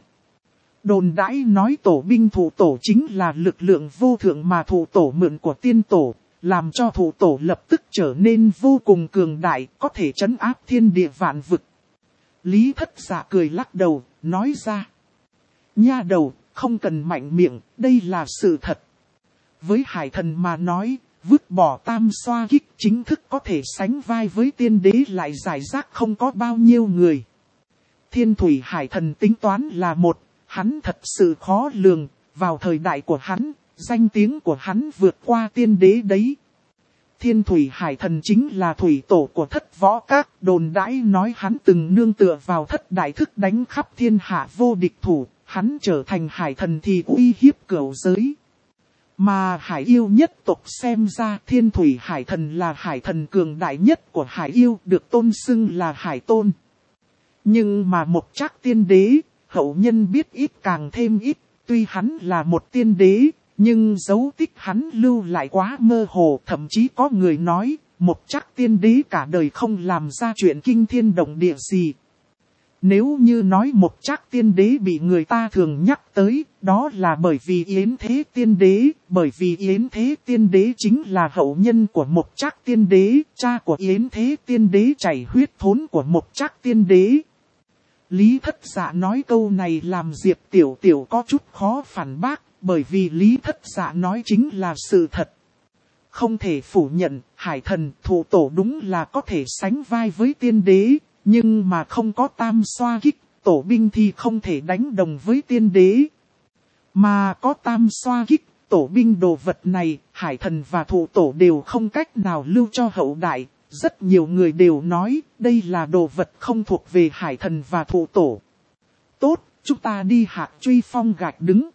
Đồn đãi nói tổ binh thủ tổ chính là lực lượng vô thượng mà thủ tổ mượn của tiên tổ, làm cho thủ tổ lập tức trở nên vô cùng cường đại, có thể trấn áp thiên địa vạn vực. Lý Thất Dạ cười lắc đầu, nói ra. Nha đầu, không cần mạnh miệng, đây là sự thật. Với hải thần mà nói, vứt bỏ tam xoa kích chính thức có thể sánh vai với tiên đế lại giải rác không có bao nhiêu người. Thiên Thủy Hải Thần tính toán là một, hắn thật sự khó lường, vào thời đại của hắn, danh tiếng của hắn vượt qua tiên đế đấy. Thiên Thủy Hải Thần chính là thủy tổ của Thất Võ Các, đồn đãi nói hắn từng nương tựa vào Thất Đại Thức đánh khắp thiên hạ vô địch thủ, hắn trở thành Hải Thần thì uy hiếp cửu giới. Mà Hải Yêu nhất tộc xem ra Thiên Thủy Hải Thần là Hải Thần cường đại nhất của Hải Yêu, được tôn xưng là Hải Tôn. Nhưng mà Mộc Trác tiên đế, hậu nhân biết ít càng thêm ít, tuy hắn là một tiên đế, nhưng dấu tích hắn lưu lại quá mơ hồ, thậm chí có người nói, Mộc Trác tiên đế cả đời không làm ra chuyện kinh thiên động địa gì. Nếu như nói Mộc Trác tiên đế bị người ta thường nhắc tới, đó là bởi vì Yến Thế tiên đế, bởi vì Yến Thế tiên đế chính là hậu nhân của Mộc Trác tiên đế, cha của Yến Thế tiên đế chảy huyết thốn của Mộc Trác tiên đế. Lý Thất Dạ nói câu này làm Diệp Tiểu Tiểu có chút khó phản bác, bởi vì Lý Thất Dạ nói chính là sự thật. Không thể phủ nhận, Hải Thần Thụ Tổ đúng là có thể sánh vai với tiên đế, nhưng mà không có tam xoa kích, tổ binh thì không thể đánh đồng với tiên đế. Mà có tam xoa kích, tổ binh đồ vật này, Hải Thần và Thụ Tổ đều không cách nào lưu cho hậu đại. Rất nhiều người đều nói, đây là đồ vật không thuộc về Hải Thần và Thụ Tổ. Tốt, chúng ta đi Hạc Truy Phong gạch đứng.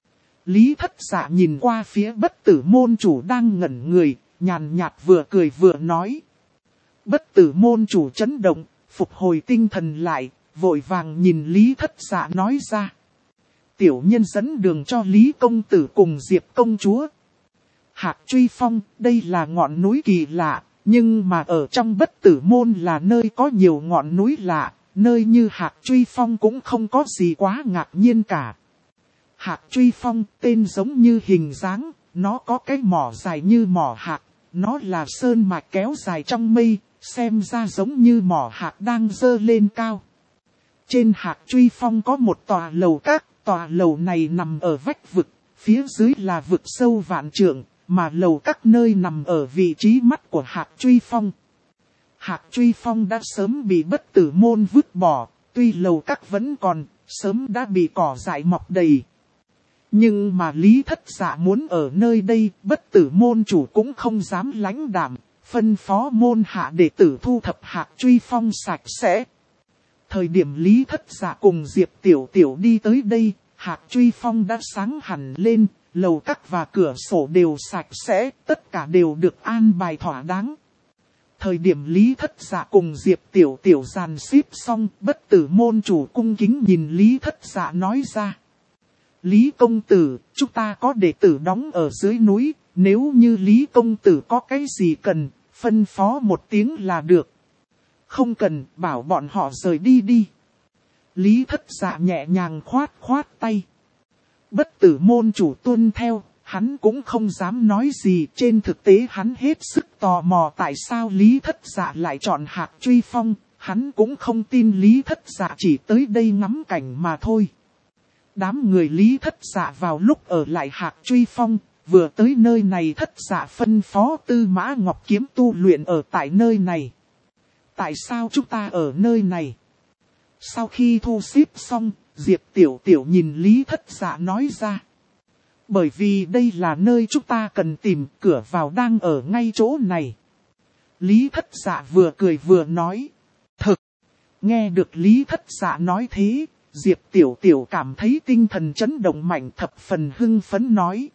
Lý Thất Dạ nhìn qua phía Bất Tử môn chủ đang ngẩn người, nhàn nhạt vừa cười vừa nói. Bất Tử môn chủ chấn động, phục hồi tinh thần lại, vội vàng nhìn Lý Thất Dạ nói ra. Tiểu nhân dẫn đường cho Lý công tử cùng Diệp công chúa. Hạc Truy Phong, đây là ngọn núi kỳ lạ, nhưng mà ở trong Bất Tử môn là nơi có nhiều ngọn núi lạ, nơi như Hạc Truy Phong cũng không có gì quá ngạc nhiên cả. Hạc Truy Phong tên giống như hình dáng, nó có cái mỏ dài như mỏ hạc, nó là sơn mạch kéo dài trong mây, xem ra giống như mỏ hạc đang dơ lên cao. Trên Hạc Truy Phong có một tòa lầu các, tòa lầu này nằm ở vách vực, phía dưới là vực sâu vạn trượng, mà lầu các nơi nằm ở vị trí mắt của Hạc Truy Phong. Hạc Truy Phong đã sớm bị Bất Tử môn vứt bỏ, tuy lầu các vẫn còn, sớm đã bị cỏ dại mọc đầy. Nhưng mà Lý Thất Dạ muốn ở nơi đây, Bất Tử môn chủ cũng không dám lãnh đạm, phân phó môn hạ đệ tử thu thập Hạc Truy Phong sạch sẽ. Thời điểm Lý Thất Dạ cùng Diệp Tiểu Tiểu đi tới đây, Hạc Truy Phong đã sáng hẳn lên, lầu các và cửa sổ đều sạch sẽ, tất cả đều được an bài thỏa đáng. Thời điểm Lý Thất Dạ cùng Diệp Tiểu Tiểu dàn xếp xong, Bất Tử môn chủ cung kính nhìn Lý Thất Dạ nói ra. Lý công tử, chúng ta có đệ tử đóng ở dưới núi, nếu như Lý công tử có cái gì cần, phân phó một tiếng là được. Không cần, bảo bọn họ rời đi đi. Lý Thất Dạ nhẹ nhàng khoát khoát tay. Bất Tử môn chủ tuân theo, hắn cũng không dám nói gì. Trên thực tế hắn hết sức tò mò tại sao Lý Thất Dạ lại chọn Hạc Truy Phong. Hắn cũng không tin Lý Thất Dạ chỉ tới đây ngắm cảnh mà thôi. Đám người Lý Thất Dạ vào lúc ở lại Hạc Truy Phong, vừa tới nơi này Thất Dạ phân phó Tư Mã Ngọc Kiếm tu luyện ở tại nơi này. Tại sao chúng ta ở nơi này? Sau khi thu xếp xong, Diệp Tiểu Tiểu nhìn Lý Thất Dạ nói ra. Bởi vì đây là nơi chúng ta cần tìm, cửa vào đang ở ngay chỗ này. Lý Thất Dạ vừa cười vừa nói. Thực! Nghe được Lý Thất Dạ nói thế, Diệp Tiểu Tiểu cảm thấy tinh thần chấn động mạnh, thập phần hưng phấn nói.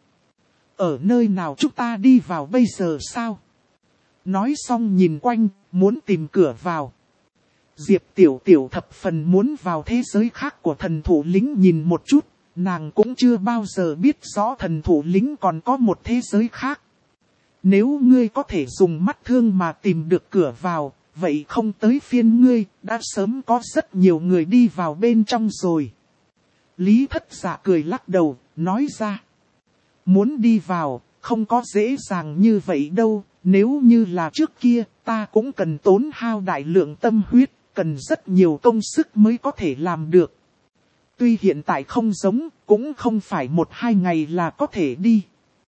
Ở nơi nào chúng ta đi vào bây giờ sao? Nói xong nhìn quanh, muốn tìm cửa vào. Diệp Tiểu Tiểu thập phần muốn vào thế giới khác của thần thủ lĩnh nhìn một chút, nàng cũng chưa bao giờ biết rõ thần thủ lĩnh còn có một thế giới khác. Nếu ngươi có thể dùng mắt thương mà tìm được cửa vào, vậy không tới phiên ngươi, đã sớm có rất nhiều người đi vào bên trong rồi. Lý Thất Dạ cười lắc đầu, nói ra. Muốn đi vào, không có dễ dàng như vậy đâu, nếu như là trước kia, ta cũng cần tốn hao đại lượng tâm huyết, cần rất nhiều công sức mới có thể làm được. Tuy hiện tại không giống, cũng không phải 1-2 ngày là có thể đi.